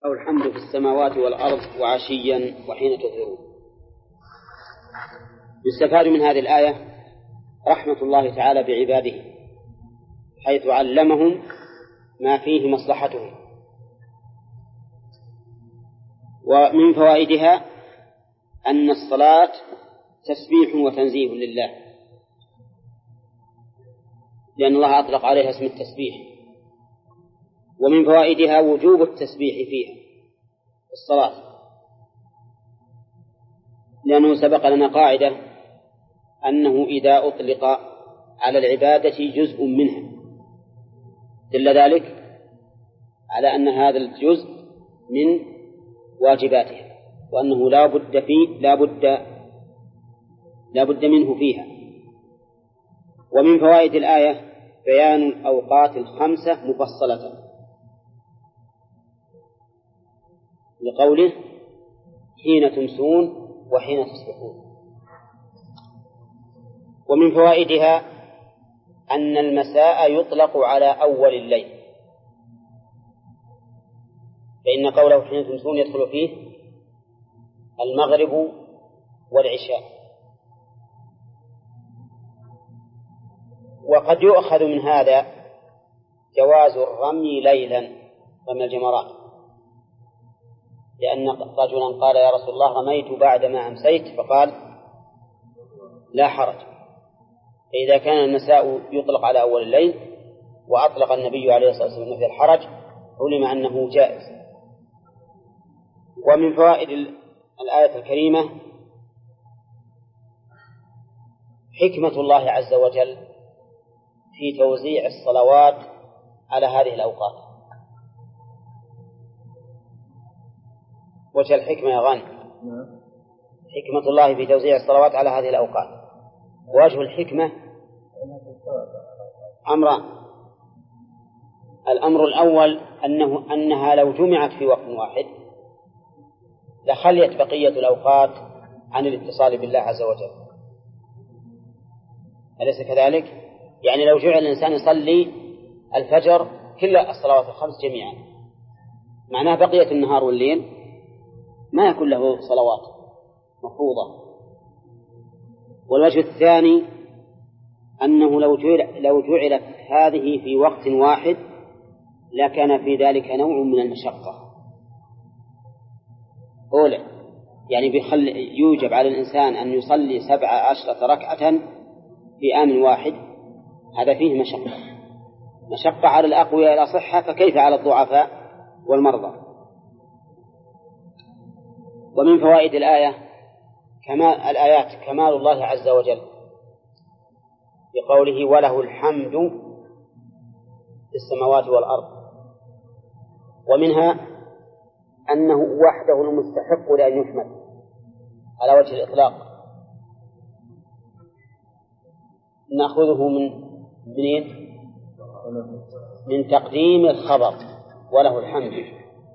له الحمد في السماوات والأرض وعشيا وحين تظهرون. يستفاد من هذه الآية رحمة الله تعالى بعباده حيث علمهم ما فيه مصلحتهم. ومن فوائدها أن الصلاة تسبيح وتنزيه لله، لأن الله أطلق عليها اسم التسبيح. ومن فوائدها وجوب التسبيح فيها الصلاة، لأنه سبق لنا قاعدة أنه إذا أطلق على العبادة جزء منها دل ذلك على أن هذا الجزء من واجباتها، وأنه لا بد منه فيها. ومن فوائد الآية بيان الأوقات الخمسة مفصلة لقوله حين تمسون وحين تصبحون. ومن فوائدها أن المساء يطلق على أول الليل، فإن قوله حين تمسون يدخل فيه المغرب والعشاء. وقد يؤخذ من هذا جواز الرمي ليلا، رمي الجمرات، لأن رجلا قال يا رسول الله رميت بعدما أمسيت، فقال لا حرج. فإذا كان المساء يطلق على أول الليل وأطلق النبي عليه الصلاة والسلام في الحرج علم أنه جائز. ومن فوائد الآية الكريمة حكمة الله عز وجل في توزيع الصلوات على هذه الأوقات. وجه الحكمة يا غانم؟ حكمة الله في توزيع الصلوات على هذه الأوقات. وجه الحكمة أمران: الأمر الأول أنها لو جمعت في وقت واحد لخليت بقية الأوقات عن الاتصال بالله عز وجل، أليس كذلك؟ يعني لو جعل الإنسان يصلي الفجر كل الصلوات الخمس جميعا، معناه بقية النهار والليل ما يكون له صلوات مفروضة. والوجه الثاني أنه لو جعلت هذه في وقت واحد لكان في ذلك نوع من المشقة. أولا يعني يوجب على الإنسان أن يصلي 17 ركعة في آن واحد، هذا فيه مشقة على الأقوياء إلى صحة، فكيف على الضعفاء والمرضى. ومن فوائد الآيات كمال الله عز وجل بقوله وله الحمد في السماوات والأرض. ومنها أنه وحده المستحق لأن يحمد على وجه الإطلاق. نأخذه من تقديم الخبر وله الحمد.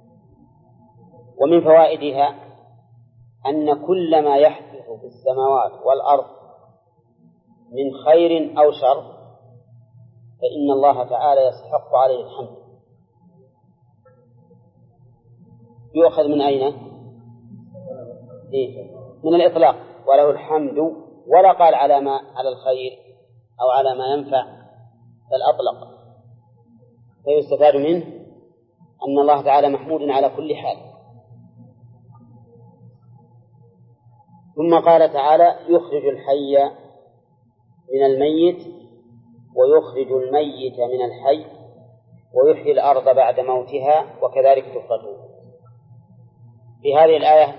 ومن فوائدها أن كل ما يحدث في السماوات والأرض من خير أو شر فإن الله تعالى يستحق عليه الحمد. يؤخذ من أين؟ من الإطلاق وله الحمد، ولا قال على الخير أو على ما ينفع، بل أطلق. فيستفاد منه أن الله تعالى محمود على كل حال. ثم قال تعالى يخرج الحي من الميت ويخرج الميت من الحي ويحيي الأرض بعد موتها وكذلك تخرجون. في هذه الآية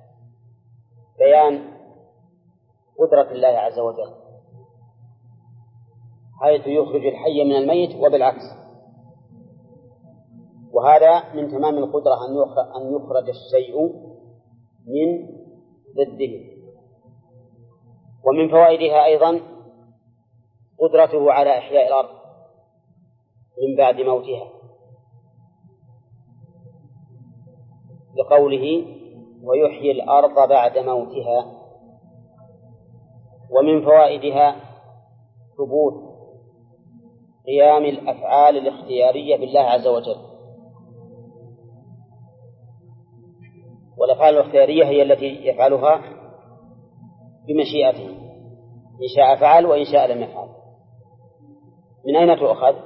بيان قدرة الله عز وجل حيث يخرج الحي من الميت وبالعكس، وهذا من تمام القدرة أن يخرج الشيء من ضده. ومن فوائدها أيضا قدرته على إحياء الأرض من بعد موتها لقوله ويحيي الأرض بعد موتها. ومن فوائدها ثبوت قيام الأفعال الاختيارية بالله عز وجل، والأفعال الاختيارية هي التي يفعلها بمشيئته، إن شاء فعل وإن شاء لم يفعل. من أين تؤخذ؟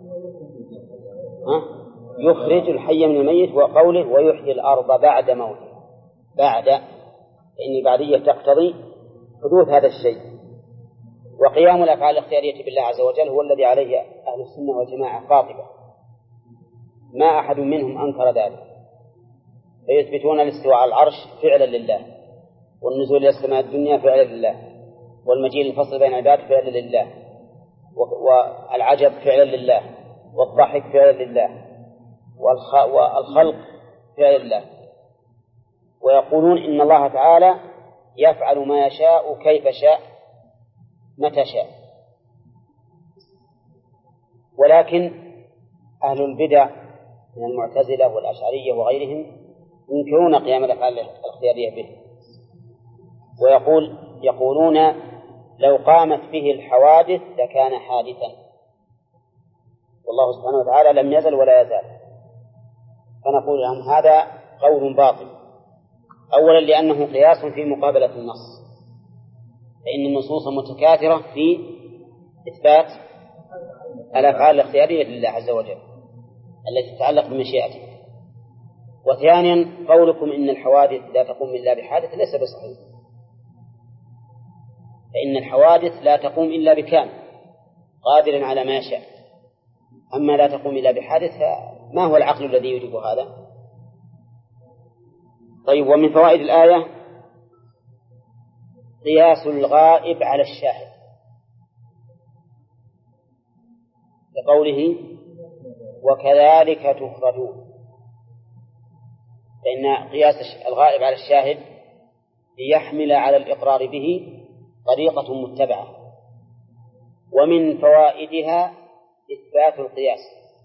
يخرج الحي من الميت، وقوله ويحيي الأرض بعد موتها. بعد، فإن البعدية تقتضي حدوث هذا الشيء. وقيام الأفعال الاختيارية بالله عز وجل هو الذي عليه أهل السنة والجماعة قاطبة، ما أحد منهم أنكر ذلك، فيثبتون الاستواء على العرش فعلا لله، والنزول إلى السماء الدنيا فعلا لله، والمجيء الفصل بين العباد فعلا لله، والعجب فعلا لله، والضحك فعلا لله، والخلق فعلا لله. ويقولون إن الله تعالى يفعل ما يشاء كيف شاء متى شاء. ولكن أهل البدع من المعتزلة والأشعرية وغيرهم ينكرون قيام الأفعال الاختيارية به، يقولون لو قامت به الحوادث لكان حادثا، والله سبحانه وتعالى لم يزل ولا يزال. فنقول لهم هذا قول باطل، أولا لأنه قياس في مقابلة النص، فإن النصوص متكاثرة في إثبات الأفعال الاختيارية لله عز وجل التي تتعلق بمشيئته. وثانيا قولكم إن الحوادث لا تقوم إلا بحادث ليس بصحيح، فإن الحوادث لا تقوم إلا بكامل قادر على ما يشاء، أما لا تقوم إلا بحادث ما هو العقل الذي يوجب هذا؟ طيب، ومن فوائد الآية قياس الغائب على الشاهد، لقوله وكذلك تخرجون، فإن قياس الغائب على الشاهد ليحمل على الإقرار به طريقة متبعة. ومن فوائدها إثبات القياس،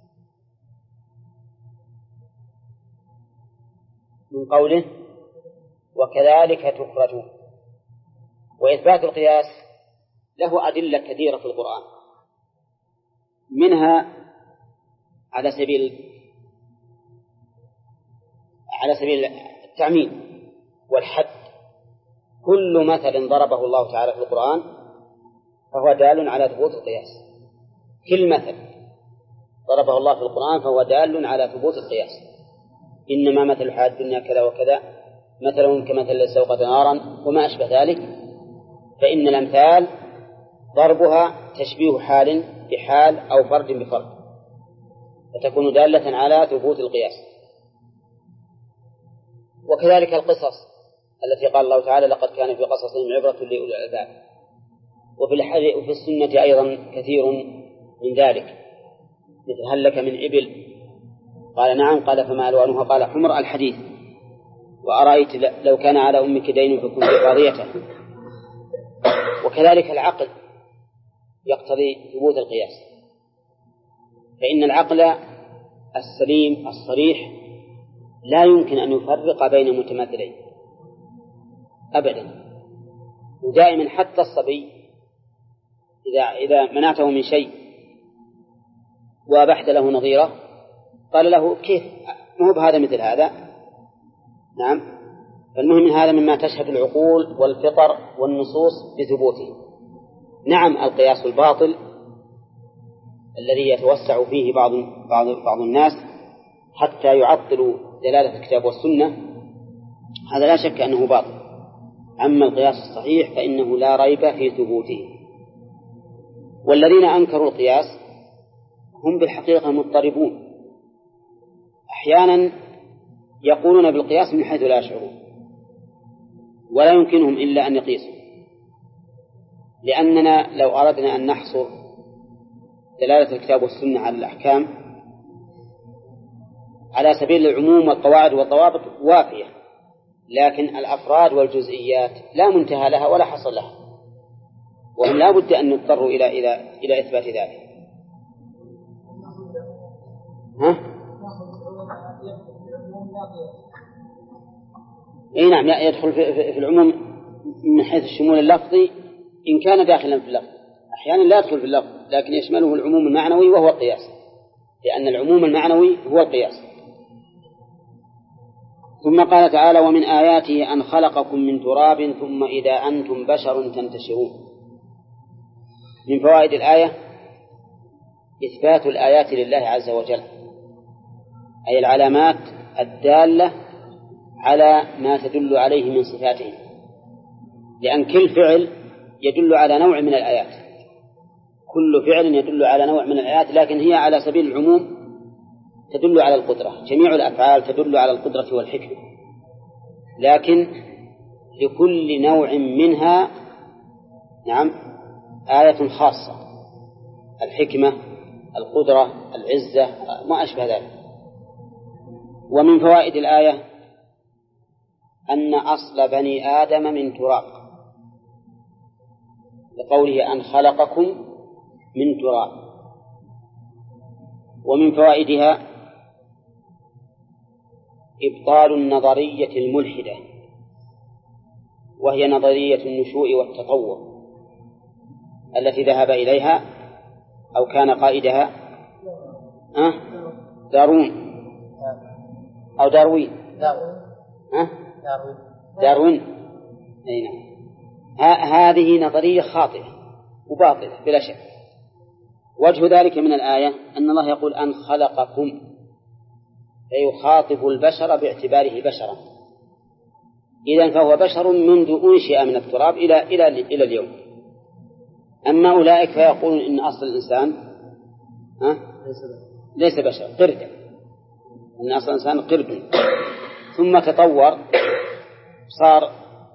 من قوله وكذلك تخرجون. وإثبات القياس له أدلة كثيرة في القرآن، منها على سبيل التعميم والحد. كل مثل ضربه الله تعالى في القرآن فهو دال على ثبوت القياس. كل مثل ضربه الله في القرآن فهو دال على ثبوت القياس. إنما مثل الحياة الدنيا كذا وكذا، مثلهم كمثل السوقة نارا وما أشبه ذلك. فإن الأمثال ضربها تشبيه حال بحال أو فرد بفرد، فتكون دالة على ثبوت القياس. وكذلك القصص التي قال الله تعالى لقد كان في قصصهم عبرة لأولي الألباب. وفي السنة أيضا كثير من ذلك، مثل هل لك من إبل؟ قال نعم. قال فما ألوانها؟ قال حمر. الحديث. وأرأيت لو كان على أمك دين فكنت قاضيته. وكذلك العقل يقتضي ثبوت القياس، فإن العقل السليم الصريح لا يمكن أن يفرق بين متماثلين أبدا. ودائما حتى الصبي إذا منعته من شيء وأبحت له نظيره قال له كيف ما هو بهذا مثل هذا؟ نعم. فالمهم هذا مما تشهد العقول والفطر والنصوص بثبوته. نعم، القياس الباطل الذي يتوسع فيه بعض الناس حتى يعطلوا دلالة الكتاب والسنة، هذا لا شك أنه باطل. أما القياس الصحيح فإنه لا ريب في ثبوته. والذين أنكروا القياس هم بالحقيقة مضطربون، أحيانا يقولون بالقياس من حيث لا يشعرون، ولا يمكنهم إلا أن يقيسوا. لأننا لو أردنا أن نحصر دلالة الكتاب والسنة على الأحكام على سبيل العموم والقواعد والضوابط وافية، لكن الأفراد والجزئيات لا منتهى لها ولا حصر لها، وهم لا بد أن يضطروا إلى إثبات ذلك. إيه نعم، يدخل في العموم من حيث الشمول اللفظي إن كان داخلا في اللفظ. أحيانا لا يدخل في اللفظ لكن يشمله العموم المعنوي وهو القياس، لأن العموم المعنوي هو القياس. ثم قال تعالى ومن آياته أن خلقكم من تراب ثم إذا أنتم بشر تنتشرون. من فوائد الآية إثبات الآيات لله عز وجل، أي العلامات الدالة على ما تدل عليه من صفاته، لأن كل فعل يدل على نوع من الآيات، كل فعل يدل على نوع من الآيات، لكن هي على سبيل العموم تدل على القدرة. جميع الأفعال تدل على القدرة والحكمة، لكن لكل نوع منها نعم آية خاصة، الحكمة، القدرة، العزة، ما أشبه ذلك. ومن فوائد الآية أن أصل بني آدم من تراب، لقوله أن خلقكم من تراب. ومن فوائدها إبطال النظرية الملحدة، وهي نظرية النشوء والتطور التي ذهب إليها أو كان قائدها داروين أو داروين. داروين. هذه نظرية خاطئة وباطلة بلا شك. وجه ذلك من الآية أن الله يقول أن خلقكم، فيخاطب البشر باعتباره بشرا، إذن فهو بشر منذ أنشئ من التراب إلى اليوم. أما أولئك فيقولون إن أصل الإنسان ليس بشر، قرد، إن أصل الإنسان قرد ثم تطور صار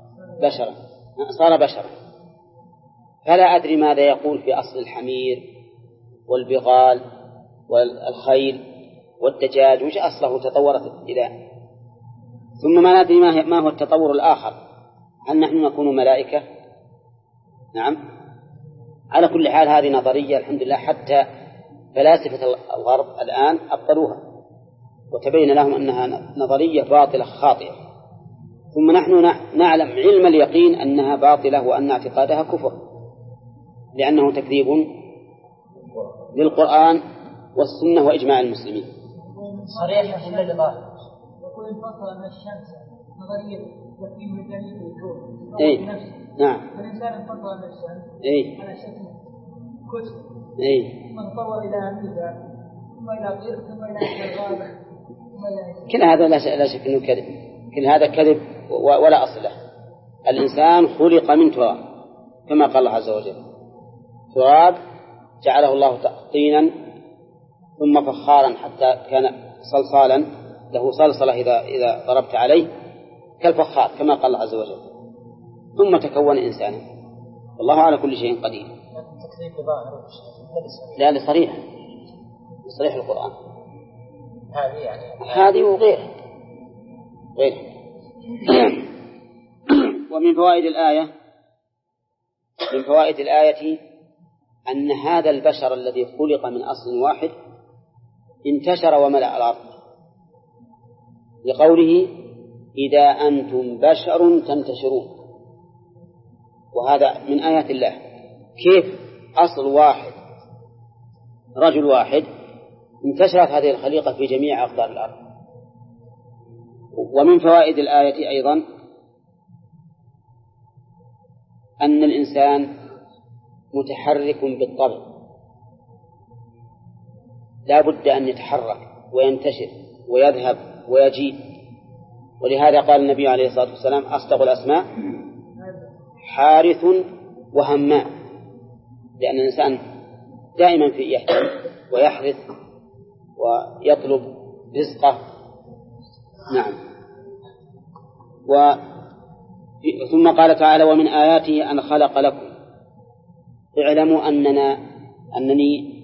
بشرا. فلا أدري ماذا يقول في أصل الحمير والبغال والخيل والدجاج، وش أصله تطورت إلى. ثم ما ندري ما هو التطور الآخر، هل نحن نكون ملائكة؟ نعم. على كل حال هذه نظرية الحمد لله حتى فلاسفة الغرب الآن أبطلوها وتبين لهم أنها نظرية باطلة خاطئة، ثم نحن نعلم علم اليقين أنها باطلة وأن اعتقادها كفر، لأنه تكذيب للقرآن والسنة وإجماع المسلمين. صريح من الظاهر. يقول انفصل من الشمس نظرية تكوين ميكانيكي الكون نفسه. نعم. الإنسان انفصل من الشمس على شكل كتل ثم تطور إلى أميبا ثم إلى قرد ثم إلى غابة. كل هذا لا شك أنه كذب، كل هذا كذب ولا أصل له. الإنسان خلق من تراب كما قال الله عز وجل، تراب جعله الله طينا ثم فخارا حتى كان صلصالا له صلصلة إذا ضربت عليه كالفخار كما قال الله عز وجل، ثم تكون إنسانا. والله على كل شيء قدير. لا لصريح القرآن هذه وغير. ومن فوائد الآية أن هذا البشر الذي خلق من أصل واحد انتشر وملأ الأرض، لقوله إذا أنتم بشر تنتشرون، وهذا من آيات الله. كيف أصل واحد رجل واحد انتشرت هذه الخليقة في جميع أقطار الأرض. ومن فوائد الآية أيضا أن الإنسان متحرك بالطبع، لا بد أن يتحرك وينتشر ويذهب ويجيء. ولهذا قال النبي عليه الصلاة والسلام أصدق الأسماء حارث وهمام، لأن الإنسان دائما في يهتم ويحرث ويطلب رزقه. نعم. ثم قال تعالى ومن آياته أن خلق لكم. اعلموا أنني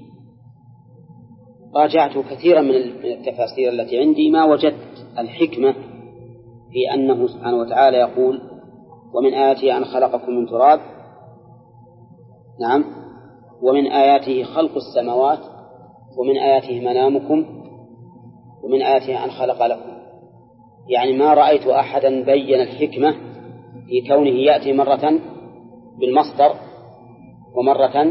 راجعت كثيرا من التفاسير التي عندي، ما وجدت الحكمة في أنه سبحانه وتعالى يقول ومن آياته أن خلقكم من تراب. نعم. ومن آياته خلق السماوات ومن آياته منامكم ومن آياته أن خلق لكم. يعني ما رأيت أحدا بين الحكمة في كونه يأتي مرة بالمصدر ومرة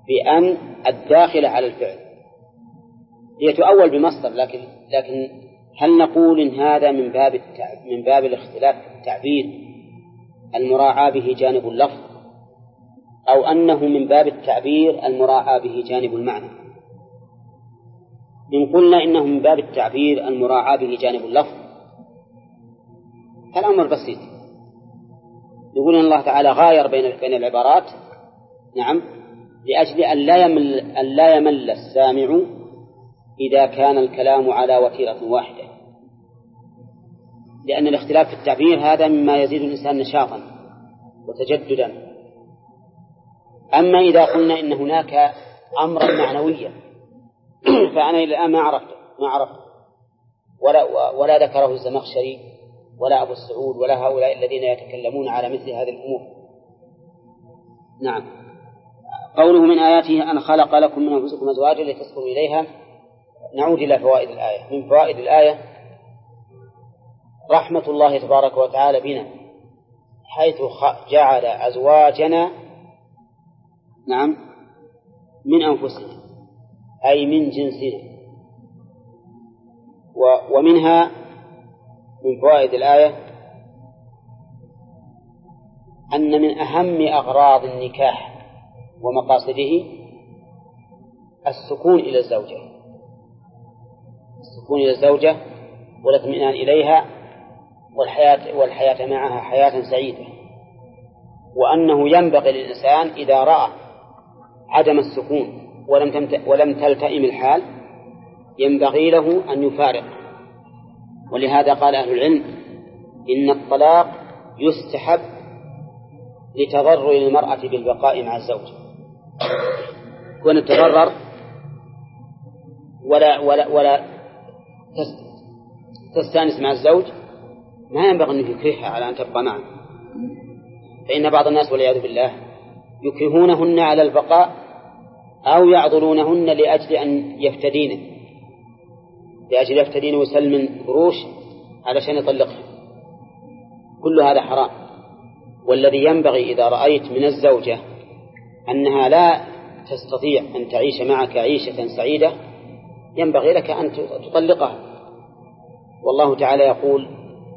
بأن الداخلة على الفعل. هي تؤول بمصدر لكن هل نقول إن هذا من باب الاختلاف في التعبير المراعاة به جانب اللفظ، أو أنه من باب التعبير المراعاة به جانب المعنى؟ إن قلنا إنه من باب التعبير المراعاة به جانب اللفظ فالأمر بسيط، يقول إن الله تعالى غاير بين العبارات، نعم، لأجل أن لا يمل السامع إذا كان الكلام على وتيرة واحدة، لأن الاختلاف في التعبير هذا مما يزيد الإنسان نشاطا وتجددا. أما إذا قلنا إن هناك أمرا معنويا فأنا إلى الآن ما عرفت ولا ذكره الزمخشري ولا أبو السعود ولا هؤلاء الذين يتكلمون على مثل هذه الأمور. نعم. قوله من آياته أن خلق لكم من أنفسكم أزواجا لتسكنوا إليها. نعود إلى فوائد الآية. من فوائد الآية رحمة الله تبارك وتعالى بنا، حيث جعل أزواجنا، نعم، من أنفسنا أي من جنسنا. ومنها من فوائد الآية أن من أهم أغراض النكاح ومقاصده السكون إلى الزوجة والاطمئنان إليها والحياة معها حياة سعيدة، وأنه ينبغي للإنسان إذا رأى عدم السكون ولم تلتئم الحال ينبغي له أن يفارق. ولهذا قال أهل العلم إن الطلاق يستحب لتضرر المرأة بالبقاء مع الزوج، كون تضرر ولا تستانس مع الزوج ما ينبغي أن يكرهها على أن تبقى معه، فإن بعض الناس والعياذ بالله يكرهونهن على البقاء أو يعضلونهن لأجل أن يفتدين وسلم قروش علشان يطلقها. كل هذا حرام. والذي ينبغي إذا رأيت من الزوجة أنها لا تستطيع أن تعيش معك عيشة سعيدة ينبغي لك أن تطلقها. والله تعالى يقول،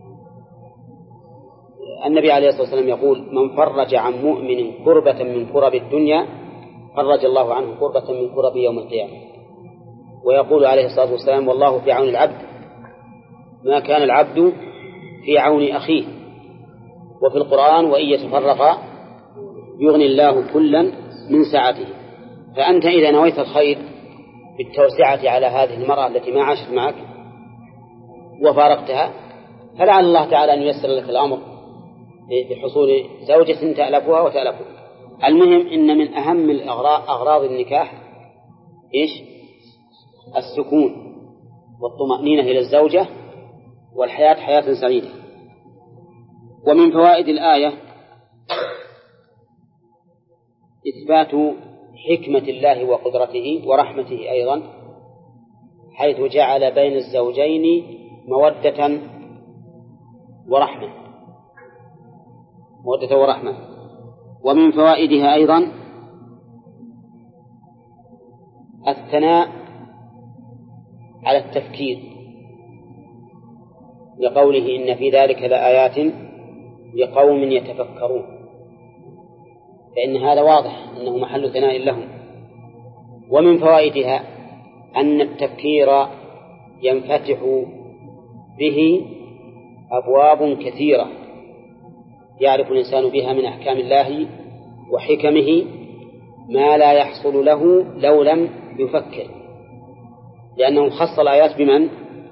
النبي عليه الصلاة والسلام يقول: من فرج عن مؤمن كربة من كرب الدنيا فرج الله عنه كربة من كرب يوم القيامة. ويقول عليه الصلاة والسلام: والله في عون العبد ما كان العبد في عون أخيه. وفي القرآن: وإن يتفرقا يغني الله كلا من سعته. فأنت إذا نويت الخير بالتوسعة على هذه المرأة التي ما عاشت معك وفارقتها فلعل الله تعالى أن ييسر لك الأمر بحصول زوجة تألفها وتألفها. المهم إن من أهم أغراض النكاح إيش؟ السكون والطمأنينة إلى الزوجة والحياة حياة سعيدة. ومن فوائد الآية إثبات حكمة الله وقدرته ورحمته أيضا، حيث جعل بين الزوجين مودة ورحمة. ومن فوائدها أيضا الثناء على التفكير، لقوله: إن في ذلك لآيات لقوم يتفكرون، فإن هذا واضح أنه محل ثناء لهم. ومن فوائدها أن التفكير ينفتح به أبواب كثيرة يعرف الإنسان بها من أحكام الله وحكمه ما لا يحصل له لو لم يفكر، لأنه خص الآيات بمن؟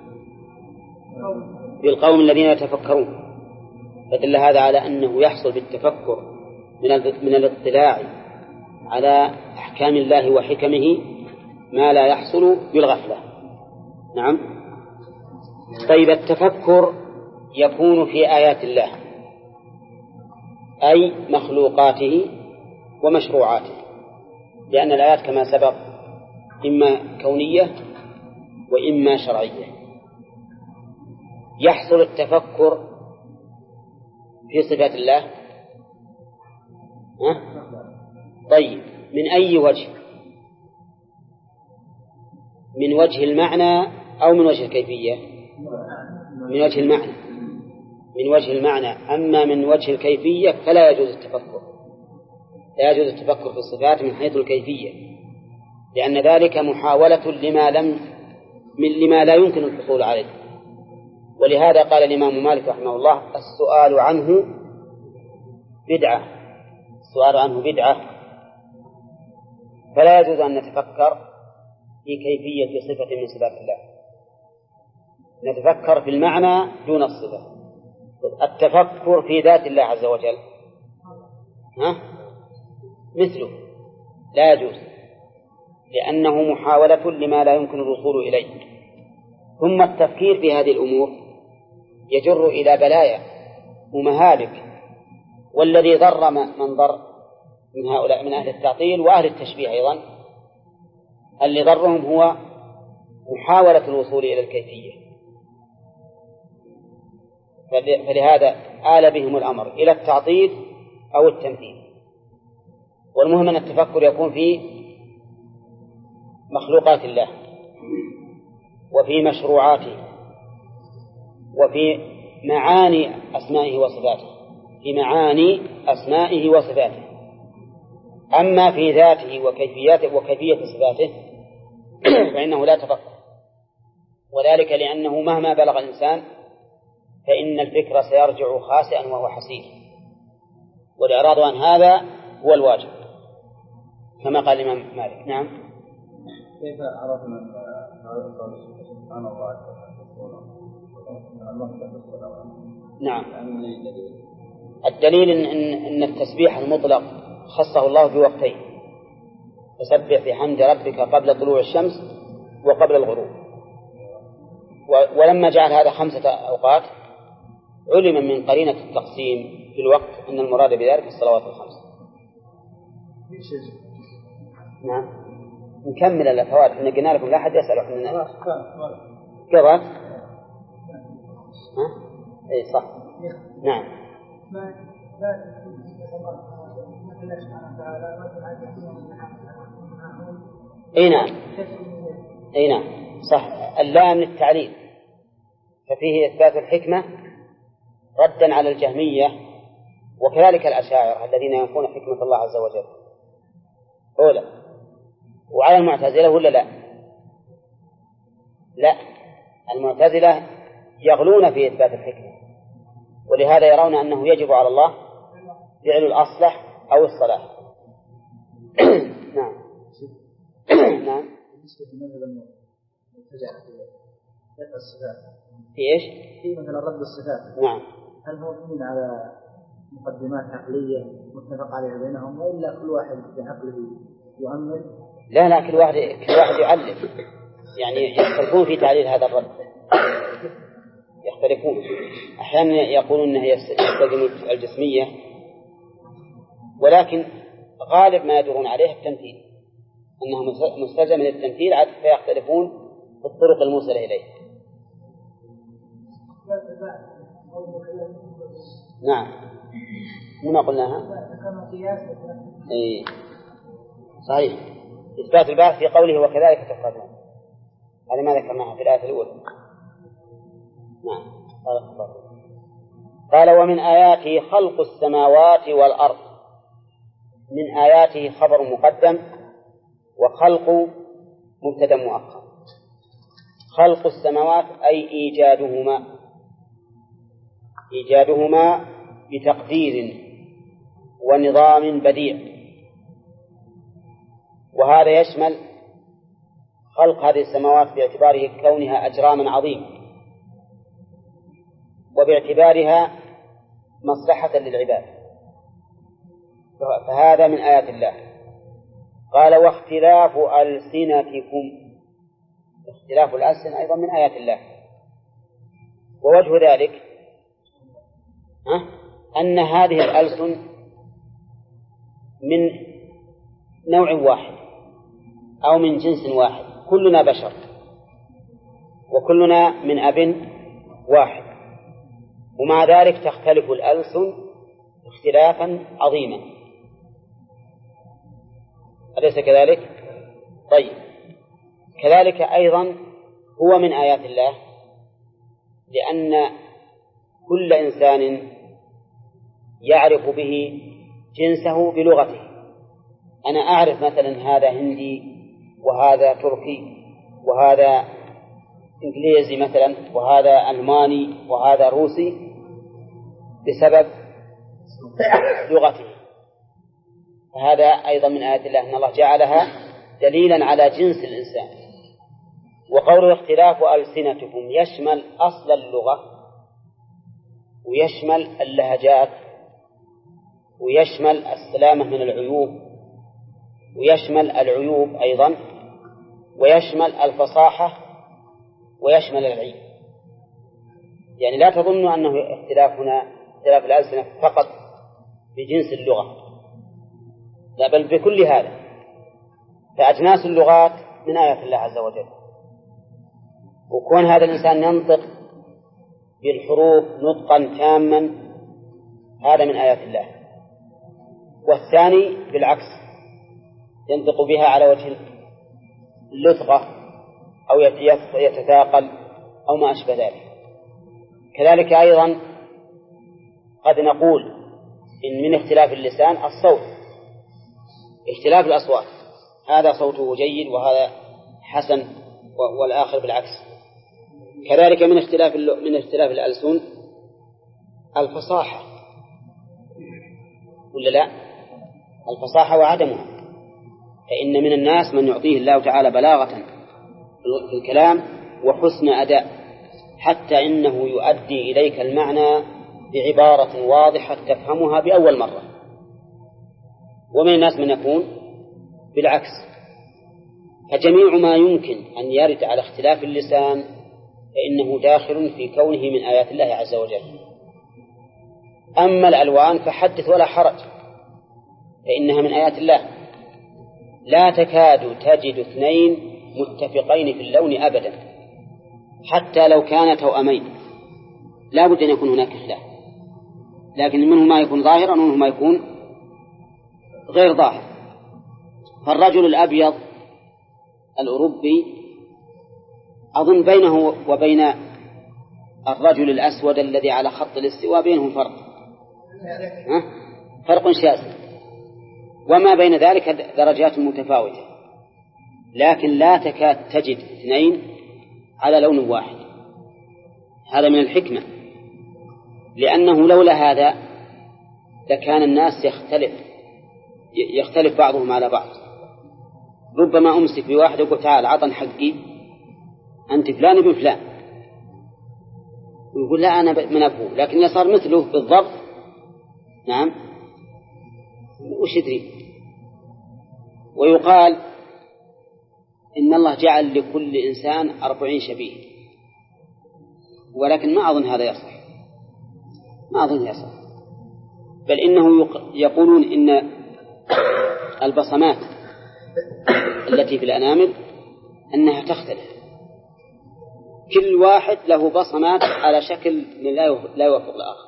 بالقوم الذين يتفكرون. فدل هذا على أنه يحصل بالتفكر من الاطلاع على أحكام الله وحكمه ما لا يحصل بالغفلة. نعم. طيب، التفكر يكون في آيات الله أي مخلوقاته ومشروعاته، لأن الآيات كما سبق إما كونية وإما شرعية. يحصل التفكر في صفات الله. طيب، من أي وجه؟ من وجه المعنى أو من وجه الكيفية؟ من وجه المعنى، من وجه المعنى. أما من وجه الكيفية فلا يجوز التفكر، لا يجوز التفكر في الصفات من حيث الكيفية، لأن ذلك محاولة لما لا يمكن الحصول عليه. ولهذا قال الإمام مالك رحمه الله: السؤال عنه بدعة، السؤال عنه بدعة. فلا يجوز أن نتفكر في كيفية صفة من صفات الله، نتفكر في المعنى دون الصفة. التفكر في ذات الله عز وجل مثله لا يجوز، لأنه محاولة لما لا يمكن الوصول إليه. ثم التفكير في هذه الأمور يجر إلى بلايا ومهالك، والذي ضر من ضر من هؤلاء من أهل التعطيل وأهل التشبيه أيضا، اللي ضرهم هو محاولة الوصول إلى الكيفية. فلهذا آل بهم الأمر إلى التعطيل أو التمثيل. والمهم أن التفكر يكون في مخلوقات الله وفي مشروعاته وفي معاني أسمائه وصفاته، في معاني أسمائه وصفاته. أما في ذاته وكيفية صفاته فإنه لا تفكر، وذلك لأنه مهما بلغ الإنسان فإن الفكر سيرجع خاسئا وهو حسين، والإعراض عن هذا هو الواجب كما قال الإمام مالك. نعم. كيف عرفنا سبحان الله نعم. الدليل إن التسبيح المطلق خصه الله في وقتين: فسبح بحمد ربك قبل طلوع الشمس وقبل الغروب. ولما جعل هذا 5 أوقات علم من قرينة التقسيم في الوقت أن المراد بذلك الصلوات الخمس. نعم. نكمل الأفوات، إن قلنا لكم لا أحد يسأل عننا. قرأت؟ إيه صح. نعم. اي نعم، اي نعم صح. اللام للتعليل، ففيه إثبات الحكمة ردا على الجهمية وكذلك الأشاعرة الذين ينفون حكمة الله عز وجل أولا، وعلى المعتزلة ولا لا؟ لا، المعتزلة يغلون في إثبات الحكمة، ولهذا يرون أنه يجب على الله فعل الأصلح أو الصلاح. نعم. نعم. في إيش؟ في مثلا رد الصفات. نعم. هل هو مبني على مقدمات عقلية متفق عليها بينهم، وإلا كل واحد بعقله يؤمن؟ لا، كل واحد يعلم، يعني يختلفون في تعليل هذا الرد، يختلفون. أحيانا يقولون أنه يستلزم الجسمية، ولكن غالب ما يدورون عليه التمثيل، أنه مستلزم للتمثيل، فيختلفون في الطرق الموصلة إليه. نعم. ما قلناها؟ إيه صحيح. إثبات البعث في قوله وكذلك تخرجون، هذا ما ذكرناها في الآية الأولى. نعم. قال ومن آياته خلق السماوات والأرض. من آياته خبر مقدم، وخلق مبتدأ مؤخر. خلق السماوات أي إيجادهما بتقدير ونظام بديع، وهذا يشمل خلق هذه السماوات باعتباره كونها أجراما عظيمة، وباعتبارها مصلحة للعباد، فهذا من آيات الله. قال واختلاف ألسنتكم، اختلاف الألسن أيضا من آيات الله. ووجه ذلك أن هذه الألسن من نوع واحد أو من جنس واحد، كلنا بشر وكلنا من أب واحد، ومع ذلك تختلف الألسن اختلافا عظيما، أليس كذلك؟ طيب، كذلك أيضا هو من آيات الله لأن كل إنسان يعرف به جنسه بلغته. أنا أعرف مثلا هذا هندي وهذا تركي وهذا إنجليزي مثلا وهذا ألماني وهذا روسي بسبب لغته. فهذا أيضا من آيات الله أن الله جعلها دليلا على جنس الإنسان. وقول اختلاف ألسنتكم يشمل أصل اللغة ويشمل اللهجات ويشمل السلامة من العيوب ويشمل العيوب أيضا ويشمل الفصاحة ويشمل العيب. يعني لا تظن أنه اختلاف الألسنة فقط بجنس اللغة، لا بل بكل هذا. فأجناس اللغات من آيات الله عز وجل. وكون هذا الإنسان ينطق بالحروف نطقا تاما هذا من آيات الله. والثاني بالعكس ينطق بها على وجه اللثغة أو يتثاقل أو ما أشبه ذلك. كذلك أيضا قد نقول إن من اختلاف اللسان الصوت، اختلاف الأصوات، هذا صوته جيد وهذا حسن والآخر بالعكس. كذلك من اختلاف الألسن الفصاحة، ولا لا؟ الفصاحة وعدمها. فإن من الناس من يعطيه الله تعالى بلاغة في الكلام وحسن أداء حتى إنه يؤدي إليك المعنى بعبارة واضحة تفهمها بأول مرة. ومن الناس من يكون بالعكس. فجميع ما يمكن أن يرد على اختلاف اللسان فإنه داخل في كونه من آيات الله عز وجل. أما الألوان فحدث ولا حرج، فإنها من آيات الله. لا تكاد تجد اثنين متفقين في اللون أبدا، حتى لو كانا توأمين لا بد أن يكون هناك خلاف، لكن منه ما يكون ظاهرا ومنه ما يكون غير ظاهر. فالرجل الأبيض الأوروبي أظن بينه وبين الرجل الأسود الذي على خط الاستواء بينهم فرق شاسع، وما بين ذلك درجات متفاوتة، لكن لا تكاد تجد اثنين على لون واحد. هذا من الحكمة، لأنه لولا هذا لكان الناس يختلف بعضهم على بعض. ربما أمسك بواحد وقل تعال عطن حقي أنت فلان ابن فلان، ويقول لا أنا من أبوه، لكن يصار مثله بالضبط. نعم، وش يدري. ويقال إن الله جعل لكل إنسان 40 شبيه، ولكن ما أظن هذا يصح، ما أظن يصح. بل إنه يقولون إن البصمات التي في الأنامل أنها تختلف، كل واحد له بصمات على شكل لا يوافق الآخر.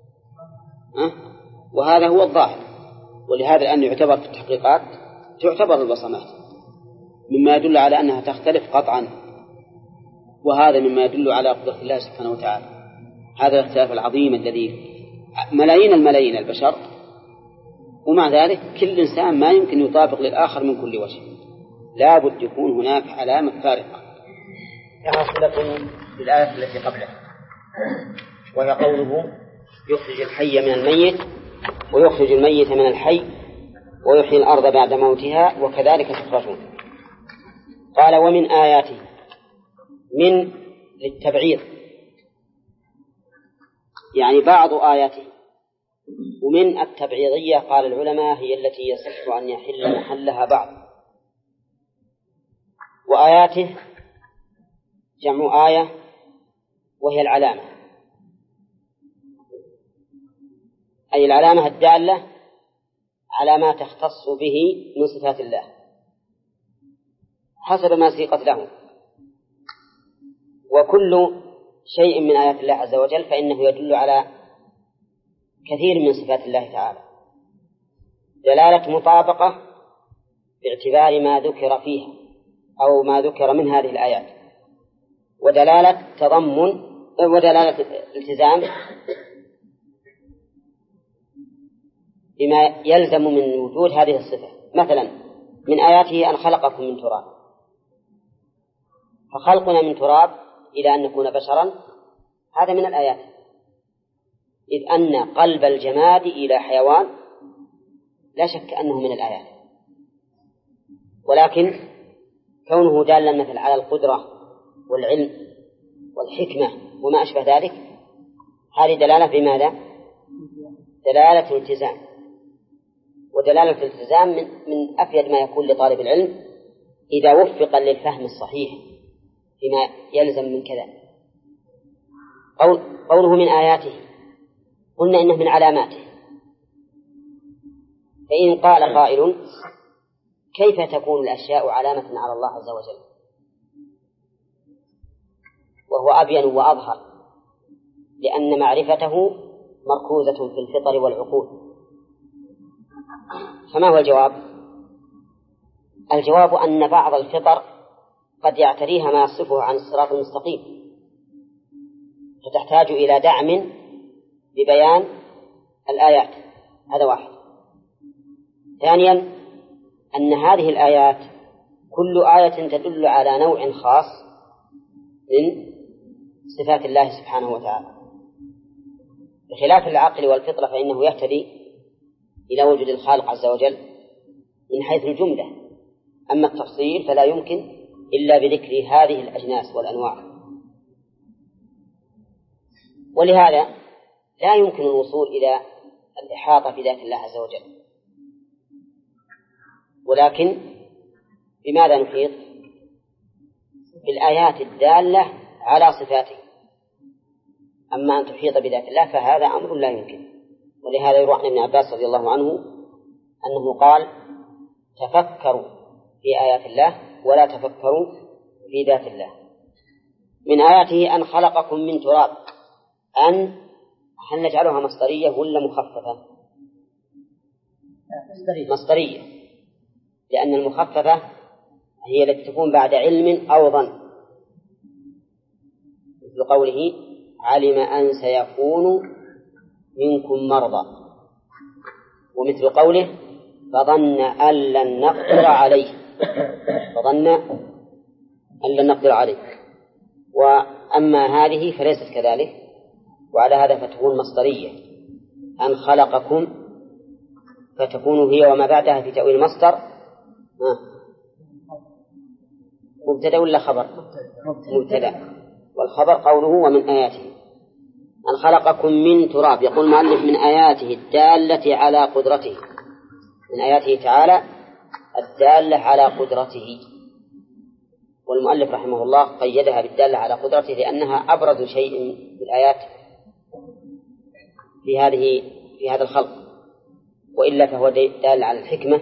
وهذا هو الظاهر. ولهذا الآن يعتبر في التحقيقات تعتبر البصمات مما يدل على أنها تختلف قطعا، وهذا مما يدل على قدرة الله سبحانه وتعالى. هذا الاختلاف العظيم الذي ملايين الملايين البشر، ومع ذلك كل إنسان ما يمكن يطابق للآخر من كل وجه، لا بد يكون هناك علامة فارقة. يحصل بالآية التي قبله، وهي قوله يخرج الحي من الميت ويخرج الميت من الحي ويحيي الأرض بعد موتها وكذلك تخرجون. قال ومن آياته، من للتبعيض يعني بعض آياته، ومن التبعيضية قال العلماء هي التي يصح أن يحل محلها بعض. وآياته جمع آية وهي العلامة، أي العلامة الدالة على ما تختص به من صفات الله حسب ما سيقت له. وكل شيء من آيات الله عز وجل فإنه يدل على كثير من صفات الله تعالى، دلالة مطابقة باعتبار ما ذكر فيها أو ما ذكر من هذه الآيات، ودلالة تضمن ودلالة الالتزام بما يلزم من وجود هذه الصفة. مثلا من آياته أن خلقكم من تراب، فخلقنا من تراب إلى أن نكون بشرا هذا من الآيات، إذ أن قلب الجماد إلى حيوان لا شك أنه من الآيات، ولكن كونه دالا مثل على القدرة والعلم والحكمة وما أشبه ذلك هذه دلالة بماذا؟ دلالة الالتزام، ودلالة الالتزام من أفيد ما يكون لطالب العلم إذا وفق للفهم الصحيح فيما يلزم من كذا. قوله من آياته قلنا إنه من علاماته، فإن قال قائل كيف تكون الأشياء علامة على الله عز وجل؟ وهو أبين وأظهر، لأن معرفته مركوزة في الفطر والعقول. فما هو الجواب؟ الجواب أن بعض الفطر قد يعتريها ما يصفه عن الصراط المستقيم، فتحتاج إلى دعم ببيان الآيات، هذا واحد. ثانيا أن هذه الآيات كل آية تدل على نوع خاص من صفات الله سبحانه وتعالى، بخلاف العقل والفطرة فإنه يهتدي إلى وجود الخالق عز وجل من حيث الجملة، أما التفصيل فلا يمكن إلا بذكر هذه الأجناس والأنواع. ولهذا لا يمكن الوصول إلى الإحاطة بذات الله عز وجل، ولكن بماذا نحيط؟ بالآيات الدالة على صفاته. أما أن تحيط بذات الله فهذا أمر لا يمكن. ولهذا يروى عن ابن عباس رضي الله عنه أنه قال تفكروا في آيات الله ولا تفكروا في ذات الله. من آياته أن خلقكم من تراب، أن هل نجعلها مصدرية ولا مخففة؟ مصدرية، لأن المخففة هي التي تكون بعد علم أو ظن، مثل قوله علم أن سيكون منكم مرضى، ومثل قوله فظن أن لن نقدر عليه، فظن أن لن نقدر عليه. وأما هذه فليست كذلك، وعلى هذا فتكون مصدرية، أن خلقكم، فتكون هي وما بعدها في تأويل المصدر مبتدأ ولا خبر؟ مبتدأ، والخبر قوله ومن آياته أن خلقكم من تراب. يقول المؤلف من آياته الدالة على قدرته، من آياته تعالى الدالة على قدرته. والمؤلف رحمه الله قيدها بالدالة على قدرته لأنها أبرز شيء في الآيات في هذا الخلق، وإلا فهو دال على الحكمة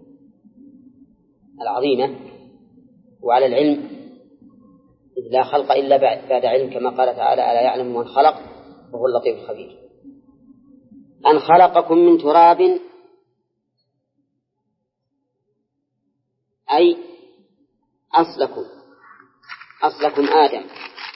العظيمة وعلى العلم، إذ لا خلق إلا بعد علم، كما قال تعالى ألا يعلم من خلق وهو اللطيف الخبير. أن خلقكم من تراب أي أصلكم آدم،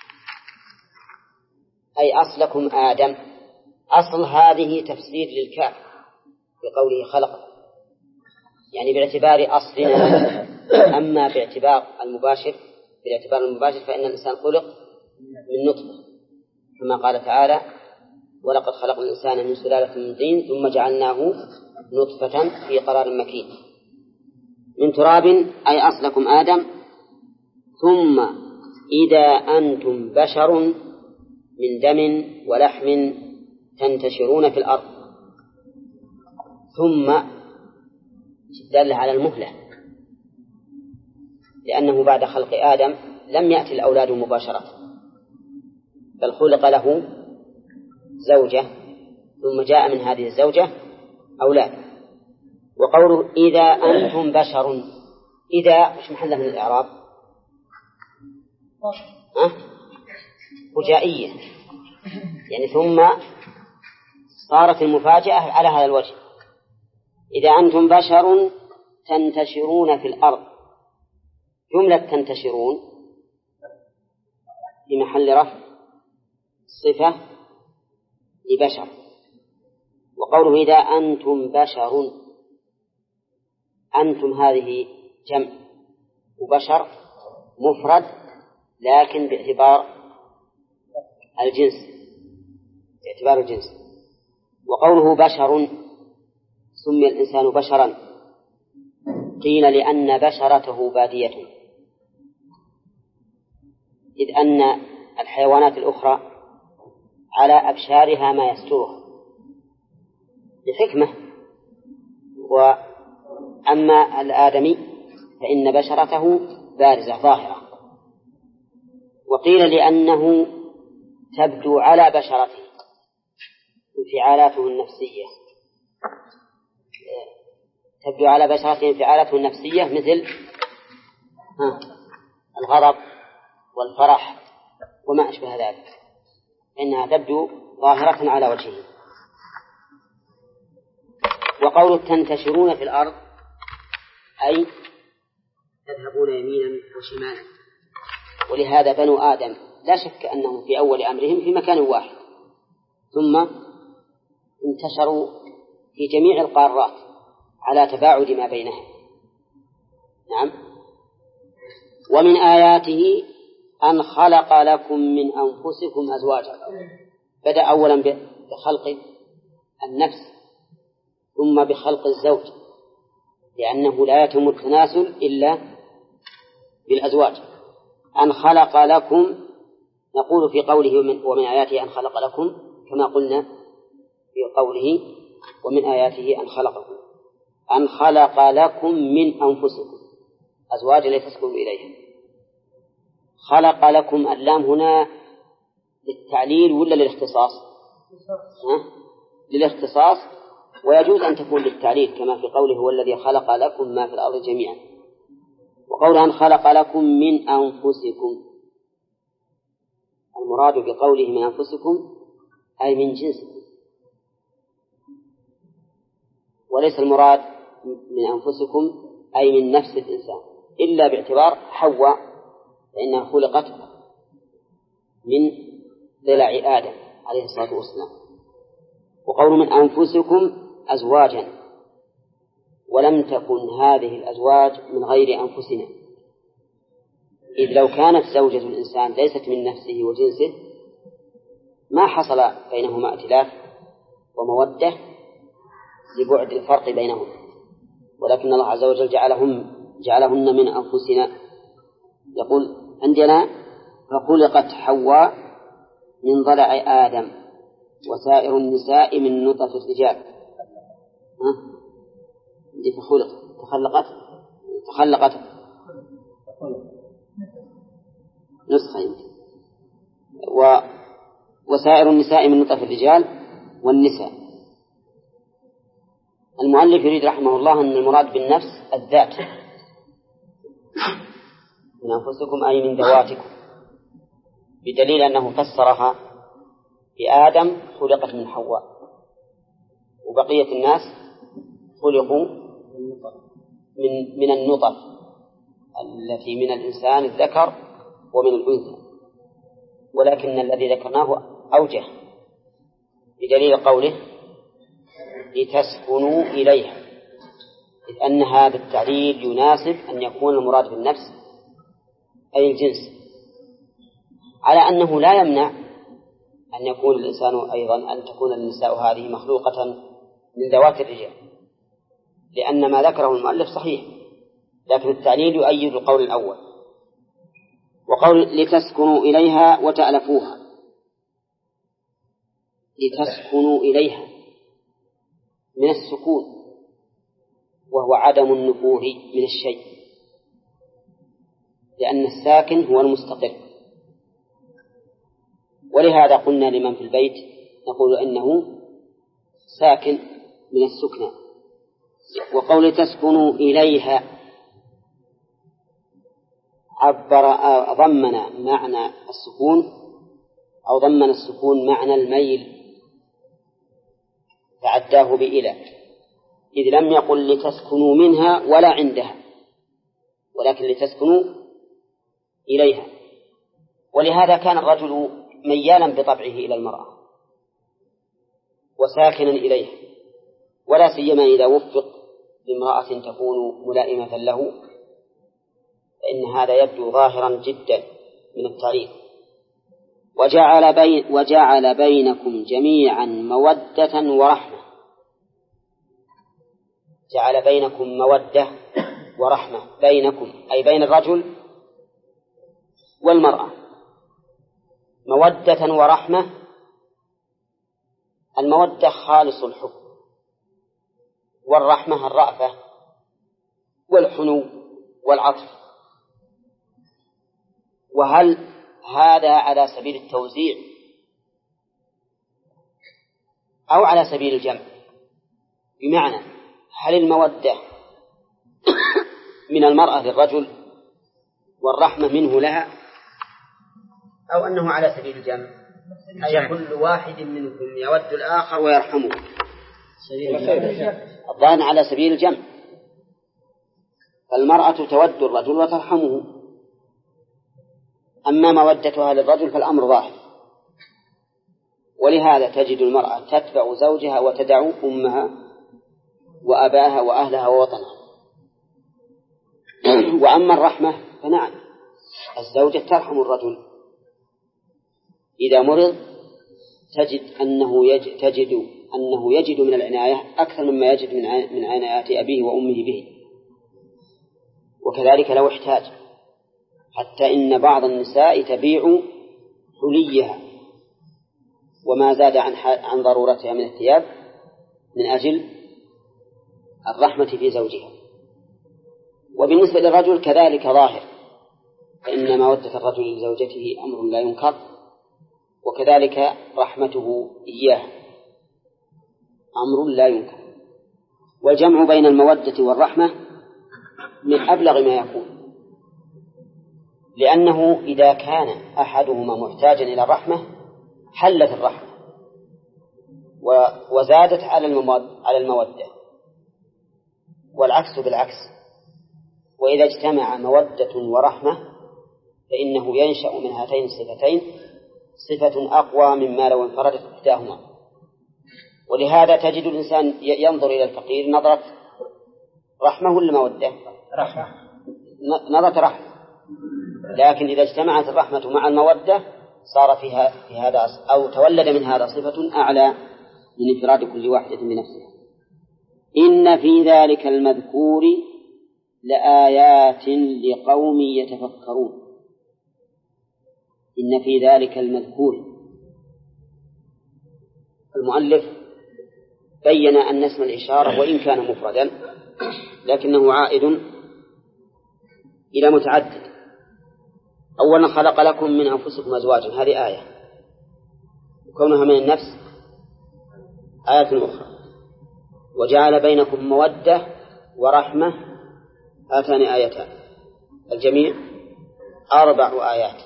أي أصلكم آدم. أصل هذه تفسير للكاف بقوله خلق، يعني باعتبار أصلنا. أما باعتبار المباشر فإن الإنسان خلق من نطفة، كما قال تعالى ولقد خلقنا الإنسان من سلالة من طين ثم جعلناه نطفة في قرار مكين. من تراب أي أصلكم آدم، ثم إذا أنتم بشر من دم ولحم تنتشرون في الأرض. ثم دل على المهلة، لأنه بعد خلق آدم لم يأتي الأولاد مباشرة، بل خلق له زوجة ثم جاء من هذه الزوجة أولاد. وقوله إذا أنتم بشر، إذا مش محله من الإعراب؟ فجائية، يعني ثم صارت المفاجأة على هذا الوجه. إذا أنتم بشر تنتشرون في الأرض، جملة تنتشرون في محل رفع صفة لبشر. وقوله إذا أنتم بشر، أنتم هذه جمع، وبشر مفرد لكن باعتبار الجنس. وقوله بشر سمي الإنسان بشرا قيل لأن بشرته بادية، إذ أن الحيوانات الأخرى على أبشارها ما يسترها بحكمة، وأما الآدمي فإن بشرته بارزة ظاهرة. وقيل لأنه تبدو على بشرته انفعالاته النفسية، مثل الغضب والفرح وما أشبه ذلك، إنها تبدو ظاهرة على وجهه. وقول تنتشرون في الأرض أي تذهبون يمينا وشمالا. ولهذا بنو آدم لا شك أنهم في أول أمرهم في مكان واحد، ثم انتشروا في جميع القارات على تباعد ما بينها. نعم. ومن آياته أن خلق لكم من أنفسكم أزواجا. بدأ أولا بخلق النفس ثم بخلق الزوج، لأنه لا يتم التناسل إلا بالأزواج. أن خلق لكم، نقول في قوله ومن آياته أن خلق لكم كما قلنا في قوله ومن آياته أن خلق لكم من أنفسكم أزواجا لتسكنوا إليها. خلق لكم، اللام هنا للتعليل ولا للاختصاص؟ للاختصاص، ويجوز أن تكون للتعليل كما في قوله هو الذي خلق لكم ما في الأرض جميعا. وقوله أن خلق لكم من أنفسكم، المراد بقوله من أنفسكم أي من جنسكم، وليس المراد من أنفسكم أي من نفس الإنسان، إلا باعتبار حواء فإنها خلقت من ضلع آدم عليه الصلاة والسلام. وقول من أنفسكم أزواجا، ولم تكن هذه الأزواج من غير أنفسنا، إذ لو كانت زوجة الإنسان ليست من نفسه وجنسه ما حصل بينهما ائتلاف ومودة لبعد الفرق بينهم، ولكن الله عز وجل جعلهن من أنفسنا. يقول عندنا فخلقت حواء من ضلع آدم وسائر النساء من نطفة الرجال. دي تخلقت نسخة وسائر النساء من نطفة الرجال والنساء. المؤلف يريد رحمه الله أن المراد بالنفس الذات، من أنفسكم أي من ذواتكم، بدليل أنه فسرها بآدم خلقت من حواء، وبقية الناس خلقوا من النطف التي من الإنسان الذكر ومن الأنثى، ولكن الذي ذكرناه أوجه بدليل قوله لتسكنوا إليها، إذ أن هذا التعليل يناسب أن يكون المراد بالنفس أي الجنس، على أنه لا يمنع أن يكون الإنسان أيضا أن تكون النساء هذه مخلوقة من ذوات الرجال، لأن ما ذكره المؤلف صحيح، لكن التعليل يؤيد القول الأول. وقول لتسكنوا إليها وتألفوها، لتسكنوا إليها من السكون، وهو عدم النفور من الشيء، لأن الساكن هو المستقر. ولهذا قلنا لمن في البيت نقول إنه ساكن من السكنى. وقول تسكنوا إليها ضمن معنى السكون، أو ضمن السكون معنى الميل فعداه بإلى، إذ لم يقل لتسكنوا منها ولا عندها، ولكن لتسكنوا إليها. ولهذا كان الرجل ميالا بطبعه إلى المرأة وساكنا إليها، ولا سيما إذا وفق بامرأة تكون ملائمة له، فإن هذا يبدو ظاهرا جدا من التعريف. وجعل بينكم جميعا مودة ورحمة. جعل بينكم مودة ورحمة، بينكم أي بين الرجل والمرأة، مودة ورحمة. المودة خالص الحب، والرحمة الرأفة والحنو والعطف. وهل هذا على سبيل التوزيع أو على سبيل الجمع؟ بمعنى هل المودة من المرأة للرجل والرحمة منه لها، أو أنه على سبيل الجمع، أي كل واحد منكم يود الآخر ويرحمه؟ الظاهر على سبيل الجمع، فالمرأة تود الرجل وترحمه، أما مودتها للرجل فالأمر ظاهر. ولهذا تجد المرأة تتبع زوجها وتدع أمها وأباها وأهلها ووطنها. وأما الرحمة فنعم، الزوجة ترحم الرجل إذا مرض، تجد أنه يجد من العناية أكثر مما يجد من عنايات أبيه وأمه به، وكذلك لو احتاج، حتى إن بعض النساء تبيع حليها وما زاد عن ضرورتها من الثياب من أجل الرحمة في زوجها. وبالنسبة للرجل كذلك ظاهر، فإن مودة الرجل لزوجته أمر لا ينكر، وكذلك رحمته إياه أمر لا ينكر. والجمع بين المودة والرحمة من أبلغ ما يكون، لأنه إذا كان أحدهما محتاجا إلى الرحمة حلت الرحمة وزادت على المودة، والعكس بالعكس. وإذا اجتمع مودة ورحمة فإنه ينشأ من هاتين الصفتين صفة أقوى مما لو انفردت إحداهما. ولهذا تجد الإنسان ينظر إلى الفقير نظرة رحمة ولا مودة؟ نظرة رحمة. لكن إذا اجتمعت الرحمة مع المودة صار في هذا أو تولد من هذا صفة أعلى من انفراد كل واحدة بنفسها. إن في ذلك المذكور لآيات لقوم يتفكرون. إن في ذلك المذكور، المؤلف بين أن اسم الإشارة وإن كان مفردا لكنه عائد إلى متعدد. أولا خلق لكم من أنفسكم أزواجا، هذه آية، وكونها من النفس آية أخرى. وجعل بينكم مودة ورحمة، هاتان آيتان، الجميع 4 آيات.